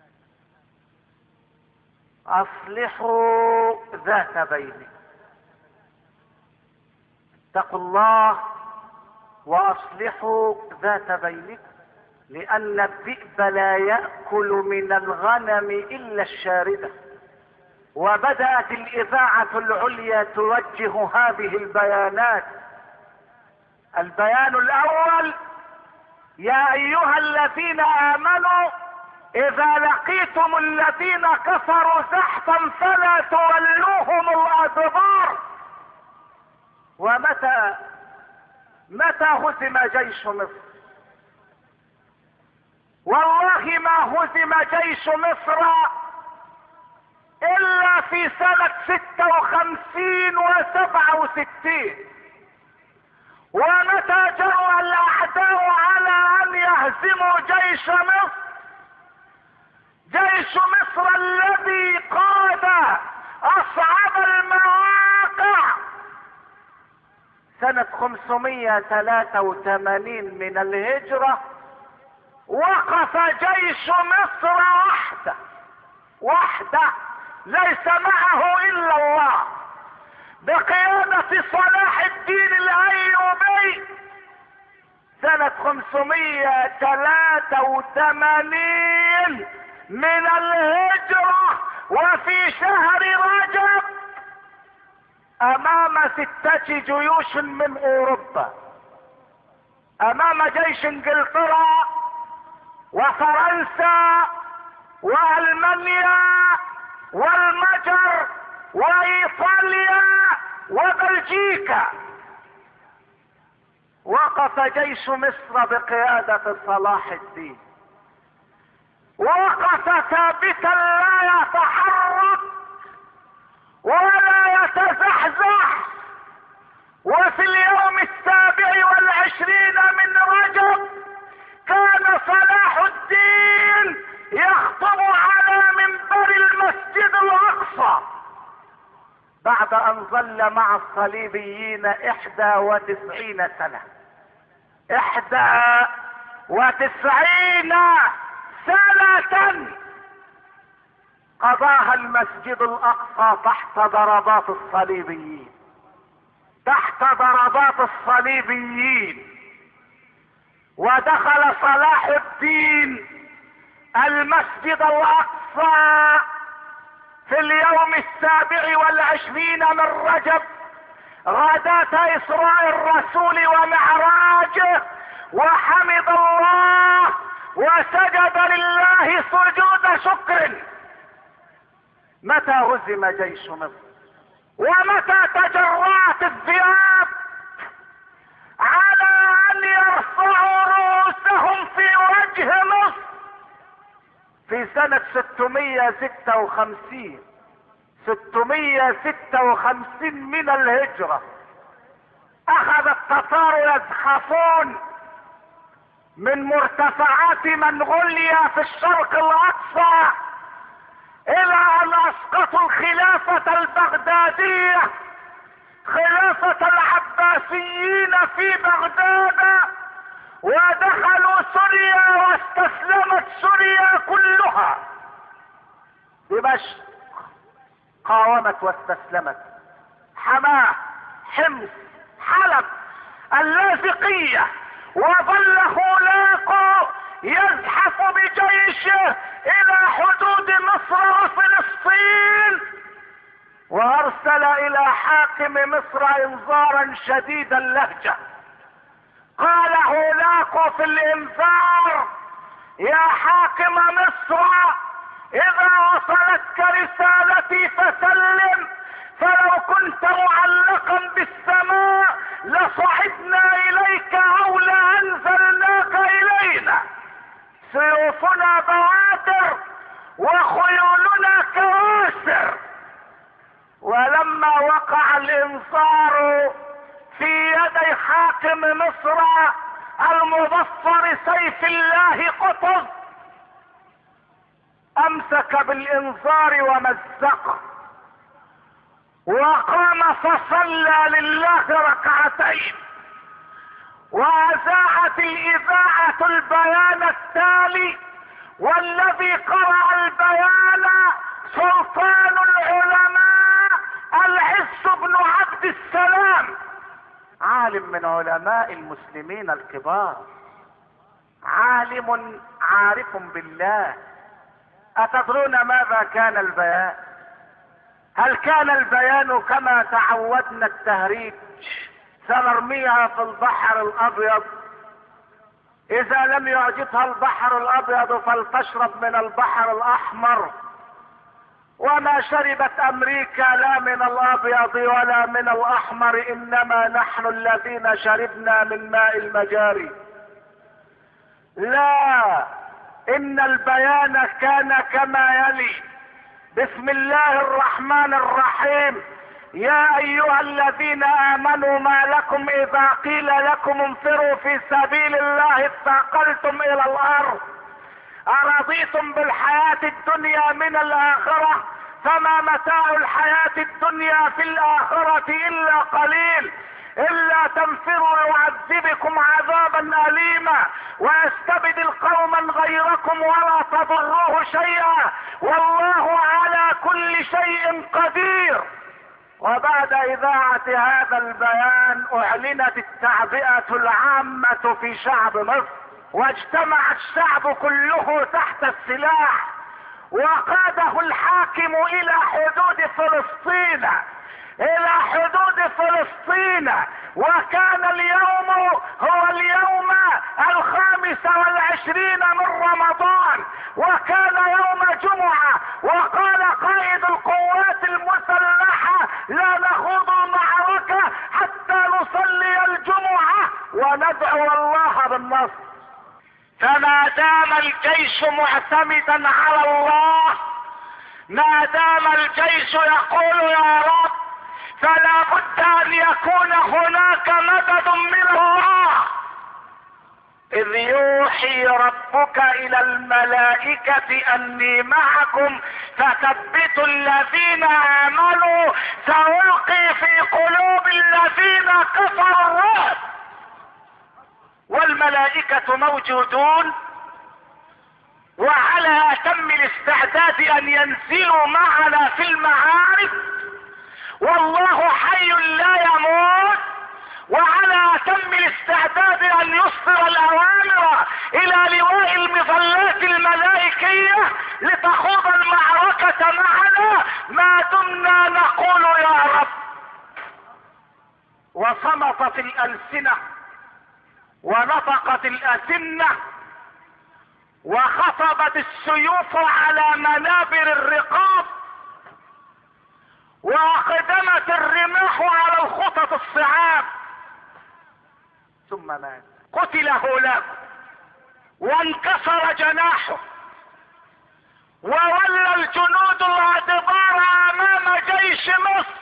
اصلحوا ذات بينكم. اتقوا الله واصلحوا ذات بينكم، لان الذئب لا يأكل من الغنم الا الشاردة. وبدأت الاذاعة العليا توجه هذه البيانات. البيان الاول: يا ايها الذين امنوا اذا لقيتم الذين كفروا زحفا فلا تولوهم الادبار. متى هزم جيش مصر؟ والله ما هزم جيش مصر الا في سنة 56 و67. ومتى جرى الاعداء على ان يهزموا جيش مصر؟ جيش مصر الذي قاد اصعب المواقع سنة 583 من الهجرة، وقف جيش مصر وحده ليس معه الا الله، بقيادة صلاح الدين الايوبي سنة 583 من الهجرة، وفي شهر رجب، امام 6 جيوش من اوروبا، امام جيش انجلترا وفرنسا والمانيا والمجر وايطاليا وبلجيكا. وقف جيش مصر بقيادة صلاح الدين، وقف ثابتا لا يتحرك بعد ان ظل مع الصليبيين 91 سنة. 91 سنة قضاها المسجد الاقصى تحت ضربات الصليبيين، تحت ضربات الصليبيين. ودخل صلاح الدين المسجد الاقصى في اليوم 27 من رجب غداة اسراء الرسول ومعراجه، وحمد الله وسجد لله سجود شكر. متى هزم جيش مصر ومتى تجرأت الذئاب على ان يرفعوا رؤوسهم في وجه مصر؟ في سنة 656 من الهجرة اخذ التتار يزحفون من مرتفعات منغوليا في الشرق الاقصى الى ان اسقطوا الخلافة البغدادية، خلافة العباسيين في بغداد، ودخلوا سوريا واستسلمت سوريا كلها. دمشق قاومت واستسلمت، حماه، حمص، حلب، اللاذقية، وظل هولاكو يزحف بجيشه الى حدود مصر وفلسطين، وارسل الى حاكم مصر انذارا شديد اللهجة. قال هولاكو في الانذار: يا حاكم مصر، اذا وصلتك رسالتي فسلم، فلو كنت معلقا بالسماء لصعدنا اليك او لانزلناك الينا. سيوفنا بوادر وخيولنا كواسر. ولما وقع الانذار في يدي حاكم مصر المظفر سيف الله قطز، امسك بالانذار ومزقه، وقام فصلى لله ركعتين، واذاعت الاذاعة البيان التالي، والذي قرأ البيان سلطان العلماء العز بن عبد السلام، عالم من علماء المسلمين الكبار، عالم عارف بالله. أتدرون ماذا كان البيان؟ هل كان البيان كما تعودنا التهريج، سنرميها في البحر الابيض، اذا لم يعجبها البحر الابيض فلتشرب من البحر الاحمر؟ وما شربت امريكا لا من الابيض ولا من الاحمر، انما نحن الذين شربنا من ماء المجاري. لا، ان البيان كان كما يلي: بسم الله الرحمن الرحيم، يا ايها الذين امنوا ما لكم اذا قيل لكم انفروا في سبيل الله اثاقلتم الى الارض، ارضيتم بالحياة الدنيا من الاخرة، فما متاع الحياة الدنيا في الاخرة الا قليل، الا تنفروا يعذبكم عذابا اليما ويستبدل قوما غيركم ولا تضروه شيئا والله على كل شيء قدير. وبعد اذاعة هذا البيان اعلنت التعبئة العامة في شعب مصر، واجتمع الشعب كله تحت السلاح، وقاده الحاكم الى حدود فلسطين، الى حدود فلسطين. وكان اليوم هو اليوم 25 من رمضان، وكان يوم جمعة، وقال قائد القوات المسلحة: لا نخوض معركة حتى نصلي الجمعة وندعو الله بالنصر. فما دام الجيش معتمدا على الله، ما دام الجيش يقول يا رب، فلا بد ان يكون هناك مدد من الله. إذ يوحي ربك إلى الملائكة أني معكم فثبتوا الذين آمنوا سألقي في قلوب الذين كفروا الرعب. والملائكة موجودون وعلى أتم الاستعداد أن ينزلوا معنا في المعارك، والله حي لا يموت، وعلى أتم الاستعداد أن يصدر الأوامر إلى لواء المظلات الملائكية لتخوض المعركة معنا ما دمنا نقول يا رب. وصمتت الألسنة ونطقت الأسنة وخطبت السيوف على منابر الرقاب وأقدمت الرماح على الخطط الصعاب. ثم مات، قتل هولاك وانكسر جناحه وولى الجنود الأدبار أمام جيش مصر.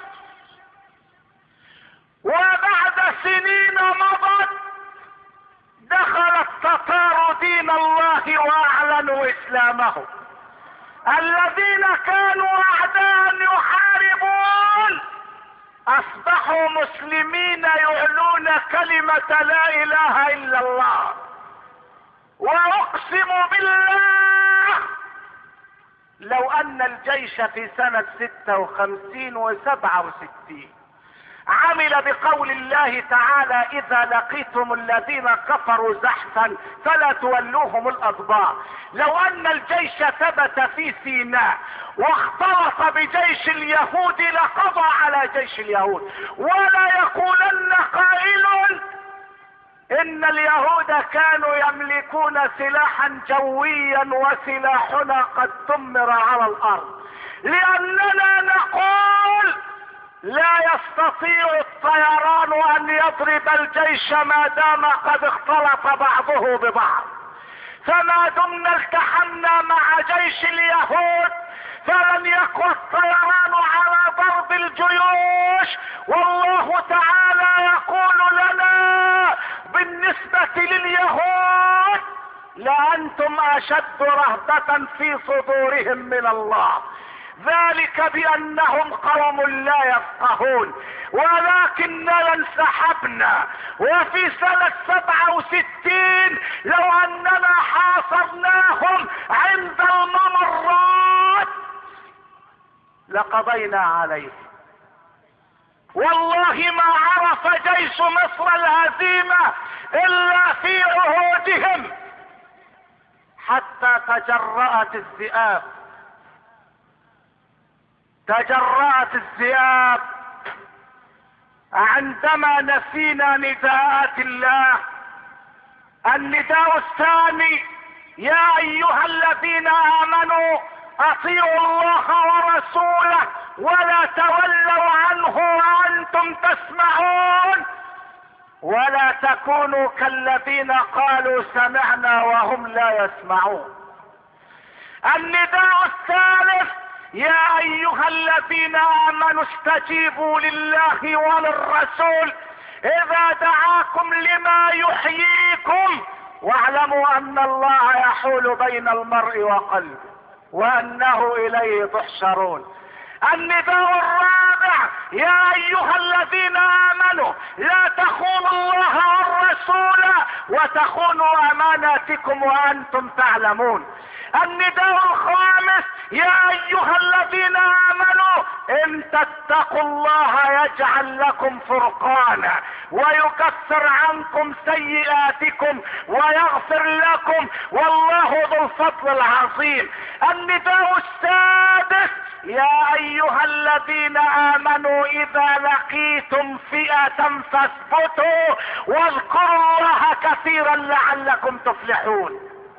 وبعد سنين مضت دخل التتار دين الله واعلنوا اسلامه. الذين كانوا اعداء يحاربون اصبحوا مسلمين يعلون كلمة لا اله الا الله. واقسم بالله لو ان الجيش في سنة 56 و67 عمل بقول الله تعالى اذا لقيتم الذين كفروا زحفا فلا تولوهم الادبار، لو ان الجيش ثبت في سيناء واختلط بجيش اليهود لقضى على جيش اليهود. ولا يقولن قائل ان اليهود كانوا يملكون سلاحا جويا وسلاحنا قد دمر على الارض، لاننا نقول لا يستطيع الطيران ان يضرب الجيش ما دام قد اختلط بعضه ببعض. فما دمنا التحمنا مع جيش اليهود فلن يقوى الطيران على ضرب الجيوش. والله تعالى يقول لنا بالنسبة لليهود لأنتم أشد رهبة في صدورهم من الله، ذلك بانهم قوم لا يفقهون. ولكننا انسحبنا. وفي سنة 67 لو اننا حاصرناهم عند الممرات لقضينا عليه. والله ما عرف جيش مصر الهزيمة الا في عهودهم، حتى تجرأت الذئاب عندما نسينا نداءات الله. النداء الثاني يا ايها الذين امنوا اطيعوا الله ورسوله ولا تولوا عنه وانتم تسمعون ولا تكونوا كالذين قالوا سمعنا وهم لا يسمعون. النداء الثالث يا ايها الذين امنوا استجيبوا لله وللرسول اذا دعاكم لما يحييكم واعلموا ان الله يحول بين المرء وقلبه وانه اليه تحشرون. النداء الرابع يا ايها الذين امنوا لا تخونوا الله والرسول وتخونوا اماناتكم وانتم تعلمون. النداء الخامس يا ايها الذين امنوا ان تتقوا الله يجعل لكم فرقانا ويكفر عنكم سيئاتكم ويغفر لكم والله ذو الفضل العظيم. النداء السادس يا ايها الذين امنوا اذا لقيتم فئة فاثبتوا واذكروا الله كثيرا لعلكم تفلحون.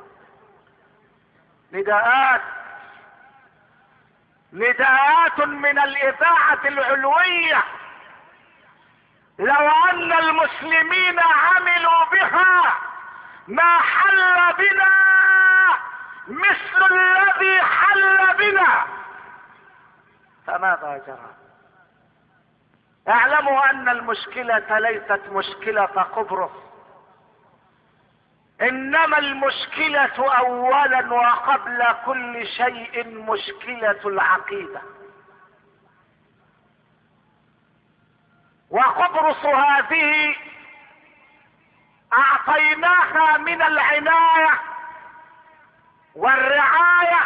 نداءات من الاذاعة العلوية لو ان المسلمين عملوا بها ما حل بنا مثل الذي حل بنا. فماذا جرى؟ اعلموا ان المشكلة ليست مشكلة قبرص انما المشكلة اولا وقبل كل شيء مشكلة العقيدة. وقبرص هذه اعطيناها من العناية والرعاية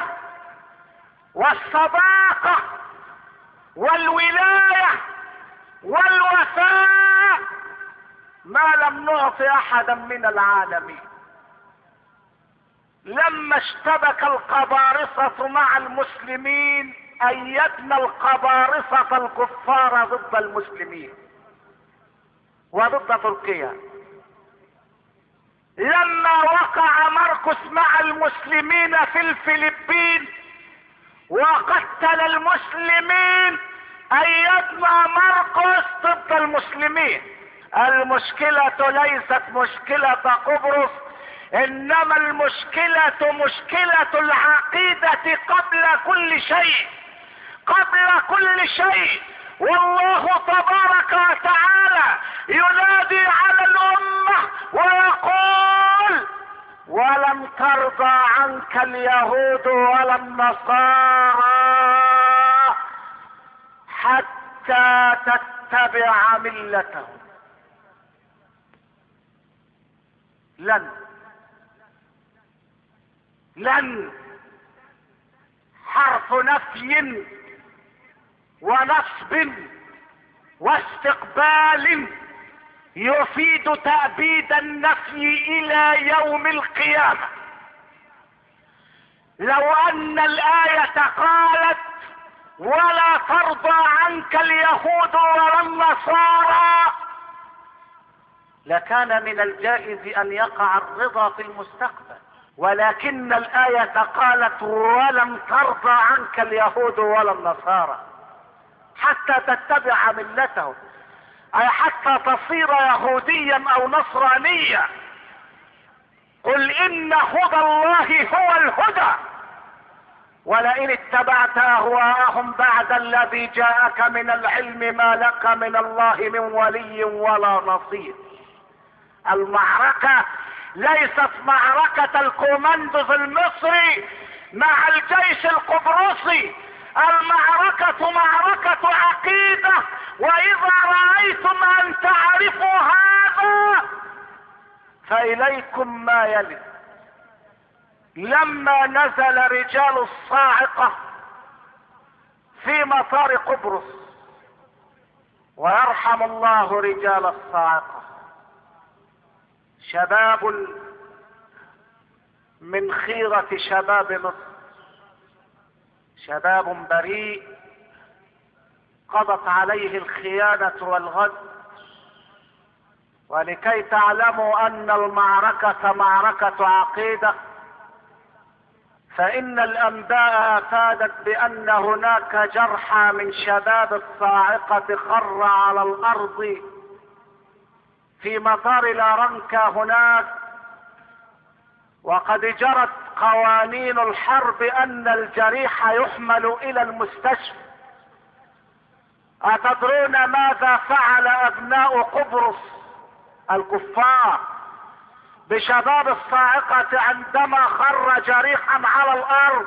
والصداقة والولاية والوفاء ما لم نعطي احدا من العالمين. لما اشتبك القبارصة مع المسلمين ايدنا القبارصة الكفار ضد المسلمين وضد تركيا. لما وقع ماركوس مع المسلمين في الفلبين وقتل المسلمين ايدنا ماركوس ضد المسلمين. المشكلة ليست مشكلة قبرص، انما المشكلة مشكلة العقيدة قبل كل شيء، قبل كل شيء. والله تبارك وتعالى ينادي على الامة ويقول: ولن ترضى عنك اليهود ولا النصارى حتى تتبع ملتهم. لن حرف نفي ونصب واستقبال يفيد تأبيد النفي الى يوم القيامة. لو ان الآية قالت: ولا ترضى عنك اليهود ولا النصارى، لكان من الجائز ان يقع الرضا في المستقبل، ولكن الآية قالت: ولن ترضى عنك اليهود ولا النصارى حتى تتبع ملتهم، اي حتى تصير يهوديا او نصرانيا. قل ان هدى الله هو الهدى ولئن اتبعت اهواءهم بعد الذي جاءك من العلم ما لك من الله من ولي ولا نصير. المعركة ليست معركة الكوماندوز المصري مع الجيش القبرصي، المعركة معركة عقيدة. واذا رأيتم ان تعرفوا هذا فاليكم ما يلي. لما نزل رجال الصاعقة في مطار قبرص، ويرحم الله رجال الصاعقة، شباب من خيرة شباب مصر، شباب بريء قضت عليه الخيانة والغدر. ولكي تعلموا ان المعركة معركة عقيدة، فان الانباء افادت بان هناك جرحى من شباب الصاعقة خر على الارض في مطار لارنكا هناك. وقد جرت قوانين الحرب ان الجريح يحمل الى المستشفى. اتدرون ماذا فعل ابناء قبرص الكفار بشباب الصاعقة عندما خر جريحا على الارض؟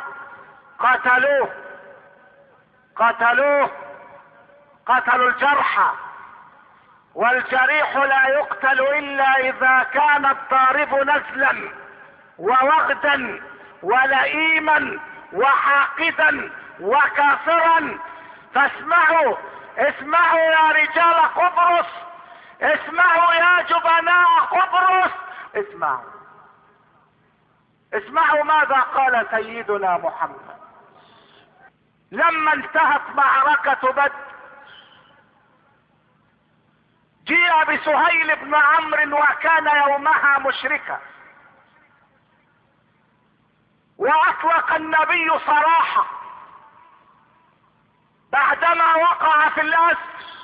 قتلوا الجرحى. والجريح لا يقتل الا اذا كان الضارب نزلا ووغدا ولئيما وحاقدا وكافرا. فاسمعوا يا رجال قبرص، اسمعوا يا جبناء قبرص، اسمعوا ماذا قال سيدنا محمد لما انتهت معركة بدر. جيء بسهيل بن عمرو وكان يومها مشركا، واطلق النبي صراحة بعدما وقع في الاسر.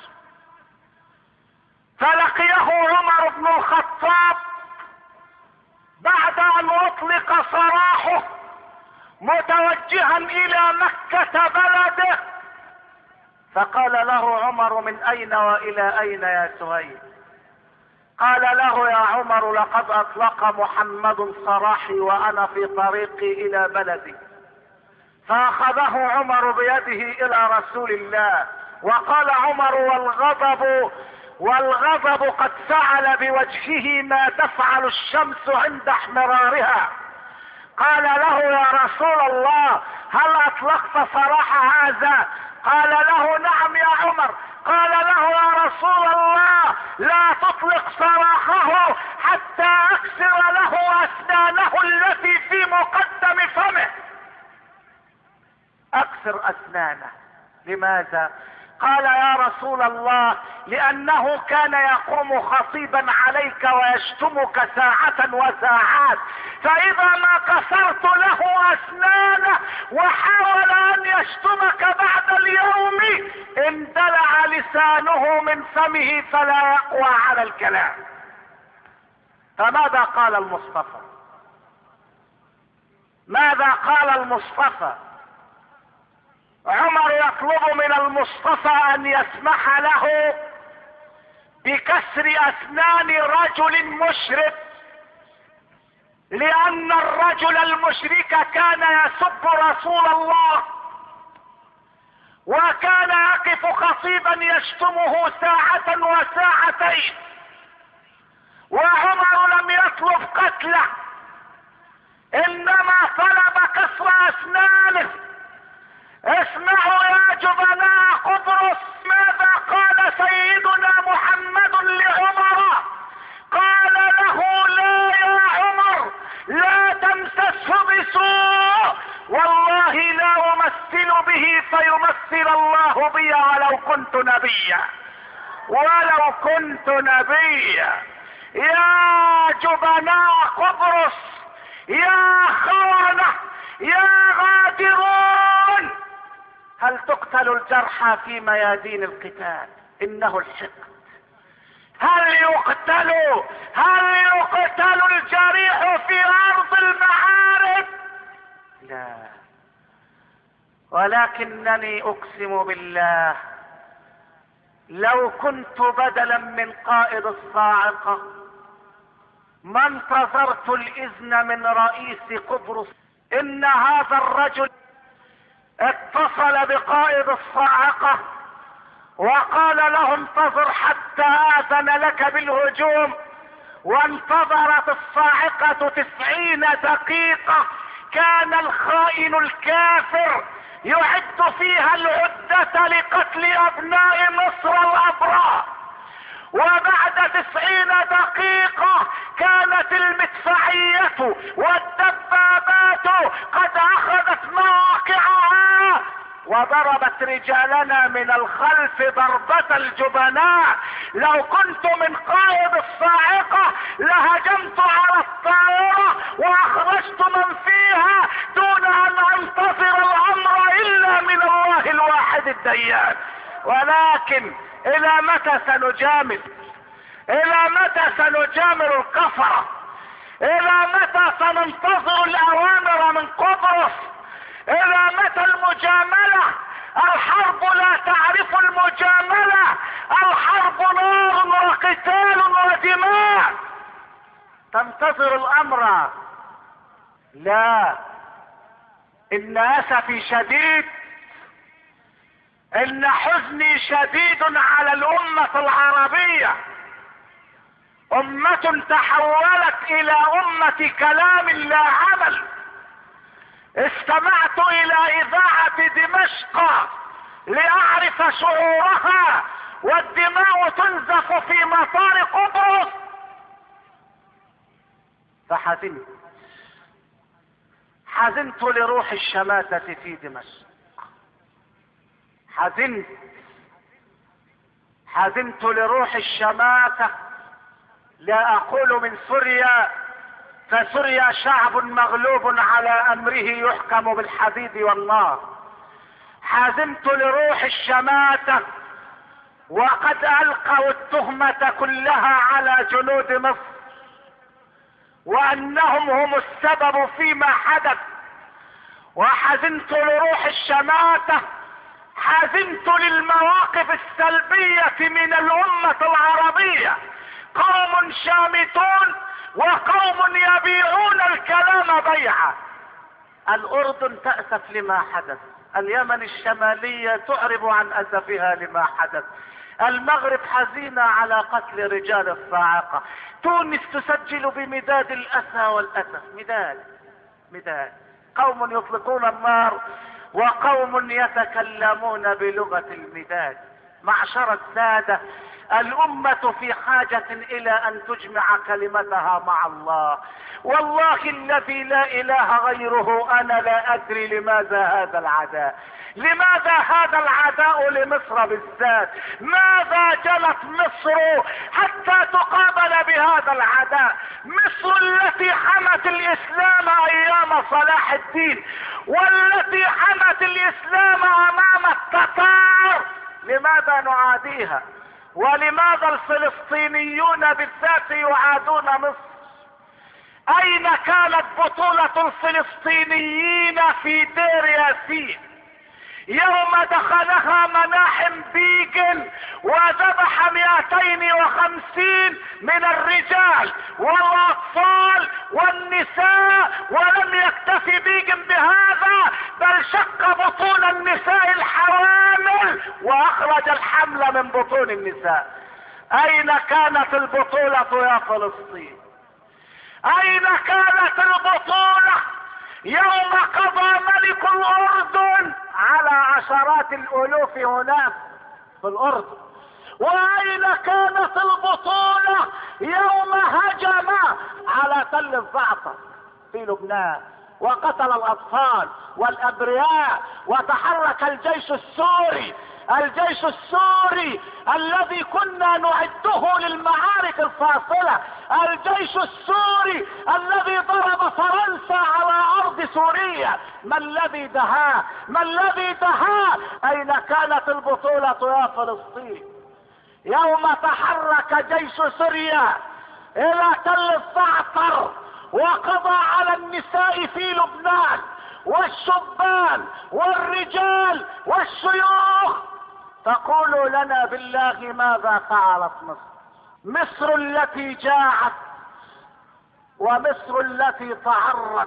فلقيه عمر بن الخطاب بعد ان اطلق سراحه متوجها الى مكة بلده، فقال له عمر: من اين والى اين يا سهيل؟ قال له: يا عمر، لقد اطلق محمد سراحي وانا في طريقي الى بلدي. فاخذه عمر بيده الى رسول الله، وقال عمر والغضب قد فعل بوجهه ما تفعل الشمس عند احمرارها. قال له: يا رسول الله، هل اطلقت سراح هذا؟ قال له: نعم يا عمر. قال له: يا رسول الله، لا تطلق سراحه حتى اكسر له اسنانه التي في مقدم فمه. اكسر اسنانه. لماذا؟ قال: يا رسول الله، لانه كان يقوم خطيبا عليك ويشتمك ساعة وساعات، فاذا ما كسرت له اسنانه وحاول ان يشتمك بعد اليوم اندلع لسانه من فمه فلا يقوى على الكلام. فماذا قال المصطفى؟ ماذا قال المصطفى؟ عمر يطلب من المصطفى ان يسمح له بكسر اسنان رجل مشرك، لان الرجل المشرك كان يسب رسول الله، وكان يقف خطيبا يشتمه ساعة وساعتين، وعمر لم يطلب قتله، انما طلب كسر اسنانه. اسمعوا يا جبناء قبرص ماذا قال سيدنا محمد لعمر. قال له: لا يا عمر، لا تمسسه بسوء، والله لا امثل به فيمثل الله بي ولو كنت نبيا، ولو كنت نبيا. يا جبناء قبرص، يا خونة، يا غادرون، هل تقتل الجرحى في ميادين القتال؟ انه الحقد. هل يقتل الجريح في ارض المعارك؟ لا. ولكنني اقسم بالله لو كنت بدلا من قائد الصاعقة ما انتظرت الاذن من رئيس قبرص. ان هذا الرجل اتصل بقائد الصاعقة وقال له: انتظر حتى آذن لك بالهجوم. وانتظرت الصاعقة 90 دقيقة. كان الخائن الكافر يعد فيها العدة لقتل ابناء مصر الابرار. وبعد 90 دقيقة كانت المدفعية والدبابات قد اخذت مواقعها وضربت رجالنا من الخلف ضربة الجبناء. لو كنت من قائد الصاعقة لهجمت على الطائرة واخرجت من فيها دون ان انتظر الامر الا من الله الواحد الديان. ولكن الى متى سنجامل؟ الى متى سنجامل الكفرة؟ الى متى سننتظر الاوامر من قبرص؟ الى متى المجاملة؟ الحرب لا تعرف المجاملة. الحرب نار وقتال ودماء. تنتظر الامر؟ لا. ان اسفي شديد، ان حزني شديد على الامة العربية. امة تحولت الى امة كلام لا عمل. استمعت الى اذاعة دمشق لاعرف شعورها والدماء تنزف في مطار قبرص فحزنت. حزنت لروح الشماتة في دمشق. حزنت لروح الشماتة. لا اقول من سوريا، فسوريا شعب مغلوب على امره يحكم بالحديد والنار. حزنت لروح الشماتة وقد القوا التهمة كلها على جنود مصر وانهم هم السبب فيما حدث. وحزنت لروح الشماتة. حزنت للمواقف السلبية من الامة العربية. قوم شامتون وقوم يبيعون الكلام بيعا. الاردن تأسف لما حدث، اليمن الشمالية تعرب عن اسفها لما حدث، المغرب حزينة على قتل رجال الصاعقة، تونس تسجل بمداد الاسى والاسف. مداد قوم يطلقون النار وقوم يتكلمون بلغة المداد. معشر السادة، الأمة في حاجة إلى أن تجمع كلمتها مع الله. والله الذي لا إله غيره أنا لا أدري لماذا هذا العداء، لماذا هذا العداء لمصر بالذات؟ ماذا جنت مصر حتى تقابل بهذا العداء؟ مصر التي حمت الإسلام أيام صلاح الدين، والتي حمت الإسلام أمام التتار، لماذا نعاديها؟ ولماذا الفلسطينيون بالذات يعادون مصر؟ اين كانت بطولة الفلسطينيين في دير ياسين يوم دخلها مناحم بيجن وذبح 250 من الرجال والاطفال والنساء؟ ولم يكتفي بيجن بهذا، بل شق بطون النساء الحوامل واخرج الحمل من بطون النساء. اين كانت البطولة يا فلسطين؟ اين كانت البطولة يوم قضى ملك الاردن على عشرات الالوف هناك في الاردن؟ واين كانت البطولة يوم هجم على تل الزعتر في لبنان وقتل الاطفال والابرياء وتحرك الجيش السوري، الجيش السوري الذي كنا نعده للمعارك الفاصلة، الجيش السوري الذي ضرب فرنسا على ارض سوريا؟ ما الذي دهاه؟ ما الذي دهاه؟ اين كانت البطولة يا فلسطين يوم تحرك جيش سوريا الى تل الزعتر وقضى على النساء في لبنان والشبان والرجال والشيوخ؟ تقولوا لنا بالله ماذا فعلت مصر؟ مصر التي جاعت، ومصر التي تعرت،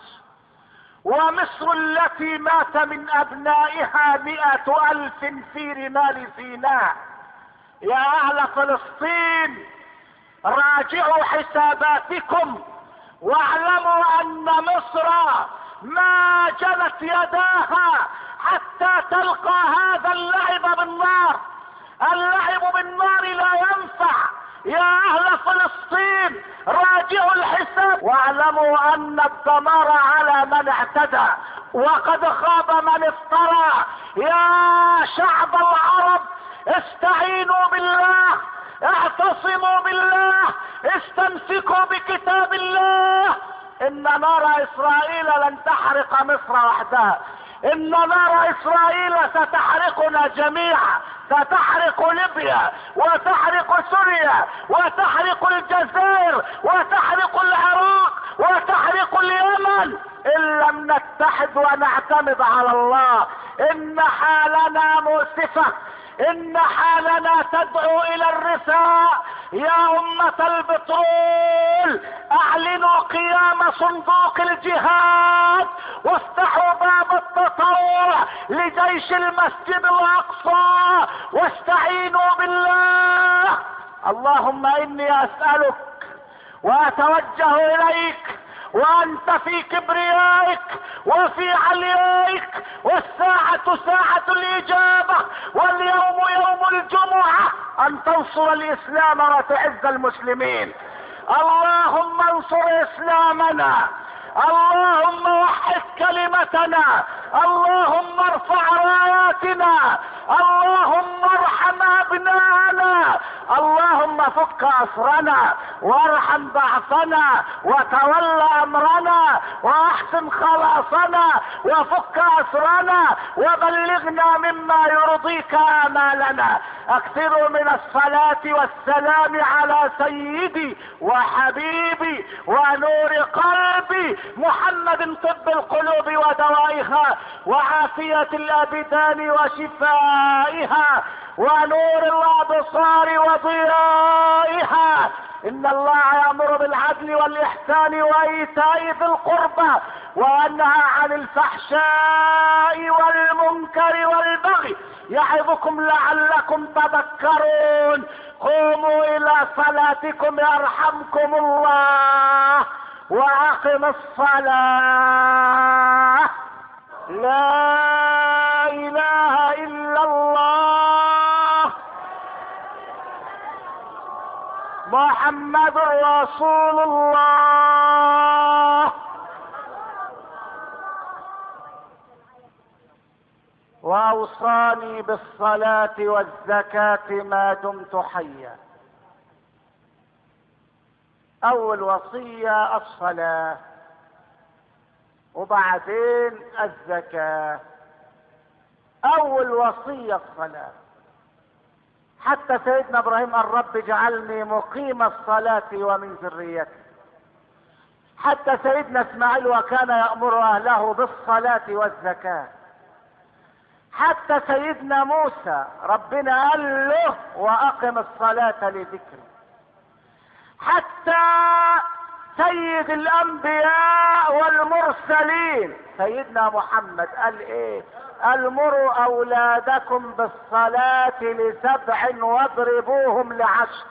ومصر التي مات من ابنائها 100,000 في رمال سيناء. يا اهل فلسطين، راجعوا حساباتكم واعلموا ان مصر ما جلت يداها حتى تلقى هذا اللعب بالنار. اللعب بالنار لا ينفع. يا اهل فلسطين، راجعوا الحساب واعلموا ان الدمار على من اعتدى وقد خاب من افترى. يا شعب العرب، استعينوا بالله، اعتصموا بالله، استمسكوا بكتاب الله. ان نار اسرائيل لن تحرق مصر وحدها، ان نار اسرائيل ستحرقنا جميعا، ستحرق ليبيا وتحرق سوريا وتحرق الجزائر وتحرق العراق وتحرق اليمن ان لم نتحد ونعتمد على الله. ان حالنا مؤسفة، ان حالنا تدعو الى الرثاء. يا امة البترول، اعلنوا قيام صندوق الجهاد وافتحوا باب التطوع لجيش المسجد الاقصى واستعينوا بالله. اللهم اني اسألك واتوجه اليك وانت في كبريائك وفي عليائك، والساعة ساعة الاجابة واليوم يوم الجمعة، ان تنصر الاسلام وتعز المسلمين. اللهم انصر اسلامنا، اللهم وحد كلمتنا، اللهم ارفع راياتنا، اللهم ارحم ابناءنا، اللهم فك اسرنا وارحم ضعفنا وتولى امرنا واحسن خلاصنا وفك اسرنا وبلغنا مما يرضيك امالنا. اكثروا من الصلاة والسلام على سيدي وحبيبي ونور قلبي محمد، طب القلوب ودوائها وعافية الابدان وشفائها ونور الابصار وضيائها. ان الله يأمر بالعدل والاحسان وايتاء ذي القربى وينهى عن الفحشاء والمنكر والبغي يعظكم لعلكم تذكرون. قوموا الى صلاتكم يرحمكم الله واقم الصلاة. لا اله الا الله محمد رسول الله. واوصاني بالصلاة والزكاة ما دمت حيا. اول وصية الصلاة وبعدين الزكاة. اول وصية الصلاة. حتى سيدنا ابراهيم قال رب اجعلني مقيم الصلاة ومن ذريتي. حتى سيدنا اسماعيل وكان يأمر اهله بالصلاة والزكاة. حتى سيدنا موسى ربنا قال له واقم الصلاة لذكري. حتى سيد الانبياء والمرسلين سيدنا محمد قال ايه؟ قال مروا اولادكم بالصلاة لسبع واضربوهم لعشر.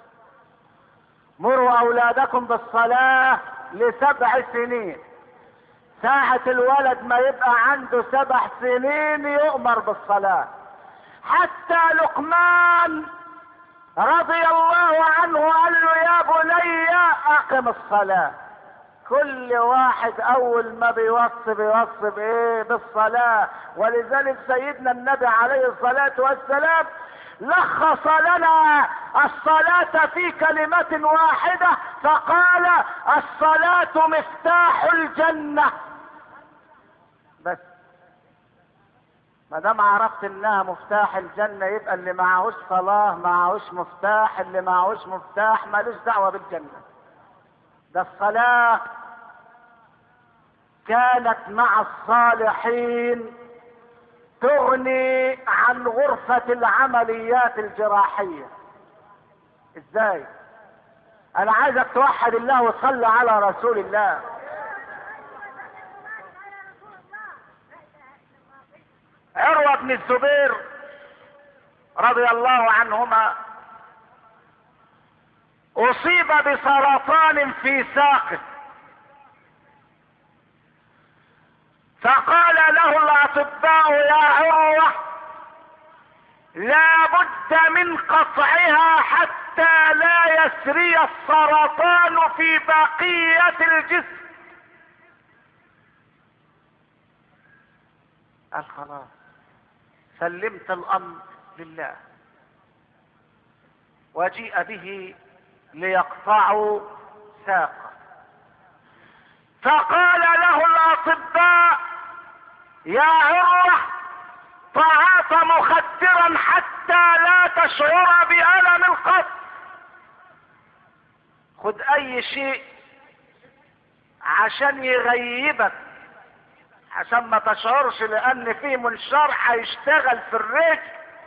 مروا اولادكم بالصلاة لسبع سنين. ساعة الولد ما يبقى عنده 7 سنين يؤمر بالصلاة. حتى لقمان رضي الله عنه قال له يا بني اقم الصلاة. كل واحد اول ما بيوصي بايه؟ بالصلاة. ولذلك سيدنا النبي عليه الصلاة والسلام لخص لنا الصلاة في كلمة واحدة فقال الصلاة مفتاح الجنة. بس ما دام عرفت انها مفتاح الجنة يبقى اللي معهوش صلاة معهوش مفتاح. اللي معهوش مفتاح مالوش دعوة بالجنة. ده الصلاة كانت مع الصالحين تغني عن غرفة العمليات الجراحية. ازاي؟ انا عايزك توحد الله وتصلي على رسول الله. عروة بن الزبير رضي الله عنهما اصيب بسرطان في ساقه. فقال له الاطباء يا عروة لا بد من قطعها حتى لا يسري السرطان في بقية الجسم. قال خلاص سلمت الامر لله. وجيء به ليقطعوا ساقه. فقال له الاطباء يا عروة تعاطى مخدرا حتى لا تشعر بألم القط. خد اي شيء عشان يغيبك عشان ما تشعرش لان في منشار هيشتغل في الرجل.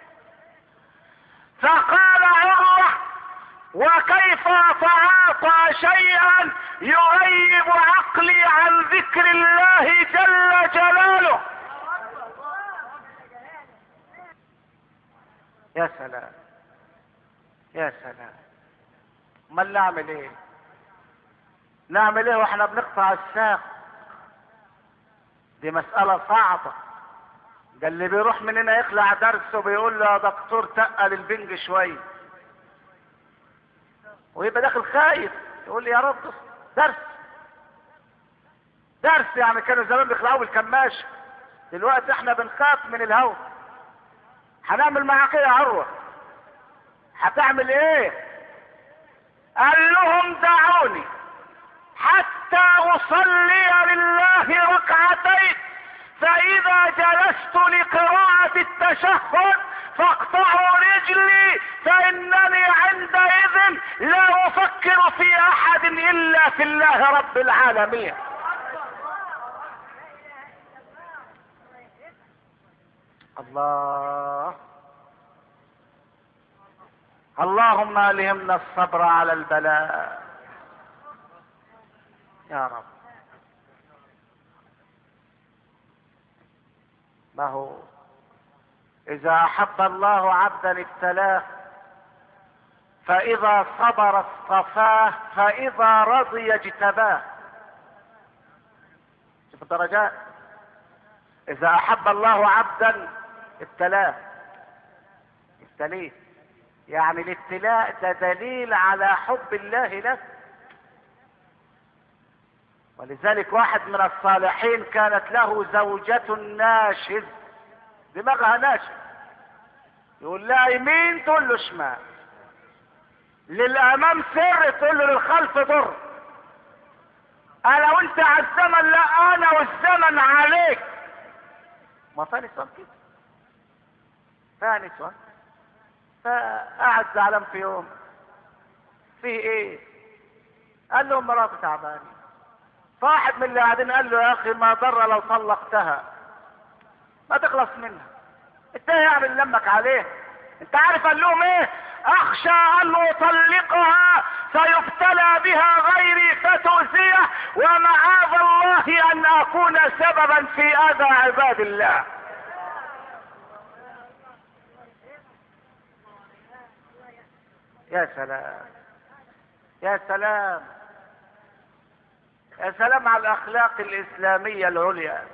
فقال عروة وكيف اتعاطى شيئا يغيب عقلي عن ذكر الله جل جلاله. يا سلام يا سلام. امال نعمل ايه؟ نعمل ايه واحنا بنقطع الساق؟ دي مسألة صعبة. ده اللي بيروح مننا يخلع درسه بيقول له يا دكتور تقل البنج شوية ويبقى داخل خايف يقول لي يا رب درس يعني كانوا زمان بيخلعوا بالكماشة. دلوقتي احنا بنخاف من الهوا. هنعمل معاك ايه يا عروة؟ هتعمل ايه؟ قال لهم دعوني حتى اصلي لله ركعتين فاذا جلست لقراءة التشهد فاقطعوا رجلي فانني عندئذ لا افكر في احد الا في الله رب العالمين. الله اللهم الهمنا الصبر على البلاء يا رب. ما هو اذا احب الله عبدا ابتلاه، فاذا صبر اصطفاه، فاذا رضي اجتباه. شوف الدرجات. اذا احب الله عبدا ابتلاه، ابتليه، يعني الابتلاء ده دليل على حب الله لك. ولذلك واحد من الصالحين كانت له زوجة ناشز، دماغها ناشز، يقول لها يمين تقول له شمال، للامام سر تقول له للخلف ضر، انا وانت على الزمن، لا انا والزمن عليك. ما فيها نسوان كده، فيها نسوان. فقعد زعلان في يوم، في ايه؟ قال له مراتي تعبانه. واحد من اللي قاعدين قال له يا اخي ما ضر لو طلقتها، ما تخلص منها، انت يعمل لمك عليه. انت عارف قال لهم ايه؟ اخشى ان اطلقها فيبتلى بها غيري فتؤذيه، ومعاذ الله ان اكون سببا في اذى عباد الله. يا سلام يا سلام يا سلام على الاخلاق الاسلاميه العليا.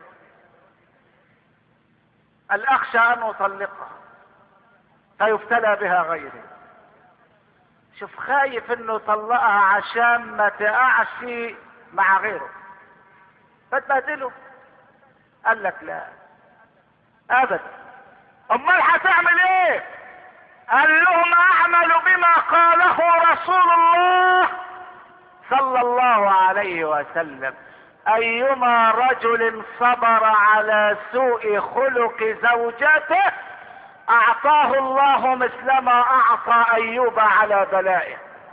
الاخشى ان اطلقها فيبتلى بها غيري. شوف، خايف انه يطلقها عشان ما تقعش مع غيره فتبهدله. قال لك لا ابدا. امال هتعمل ايه؟ قال لهم اعمل بما قاله رسول الله صلى الله عليه وسلم: ايما رجل صبر على سوء خلق زوجته اعطاه الله مثل ما اعطى ايوب على بلائه.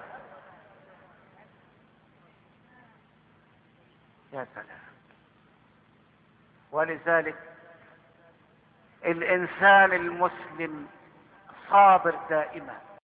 يا سلام. ولذلك الانسان المسلم صابر دائما،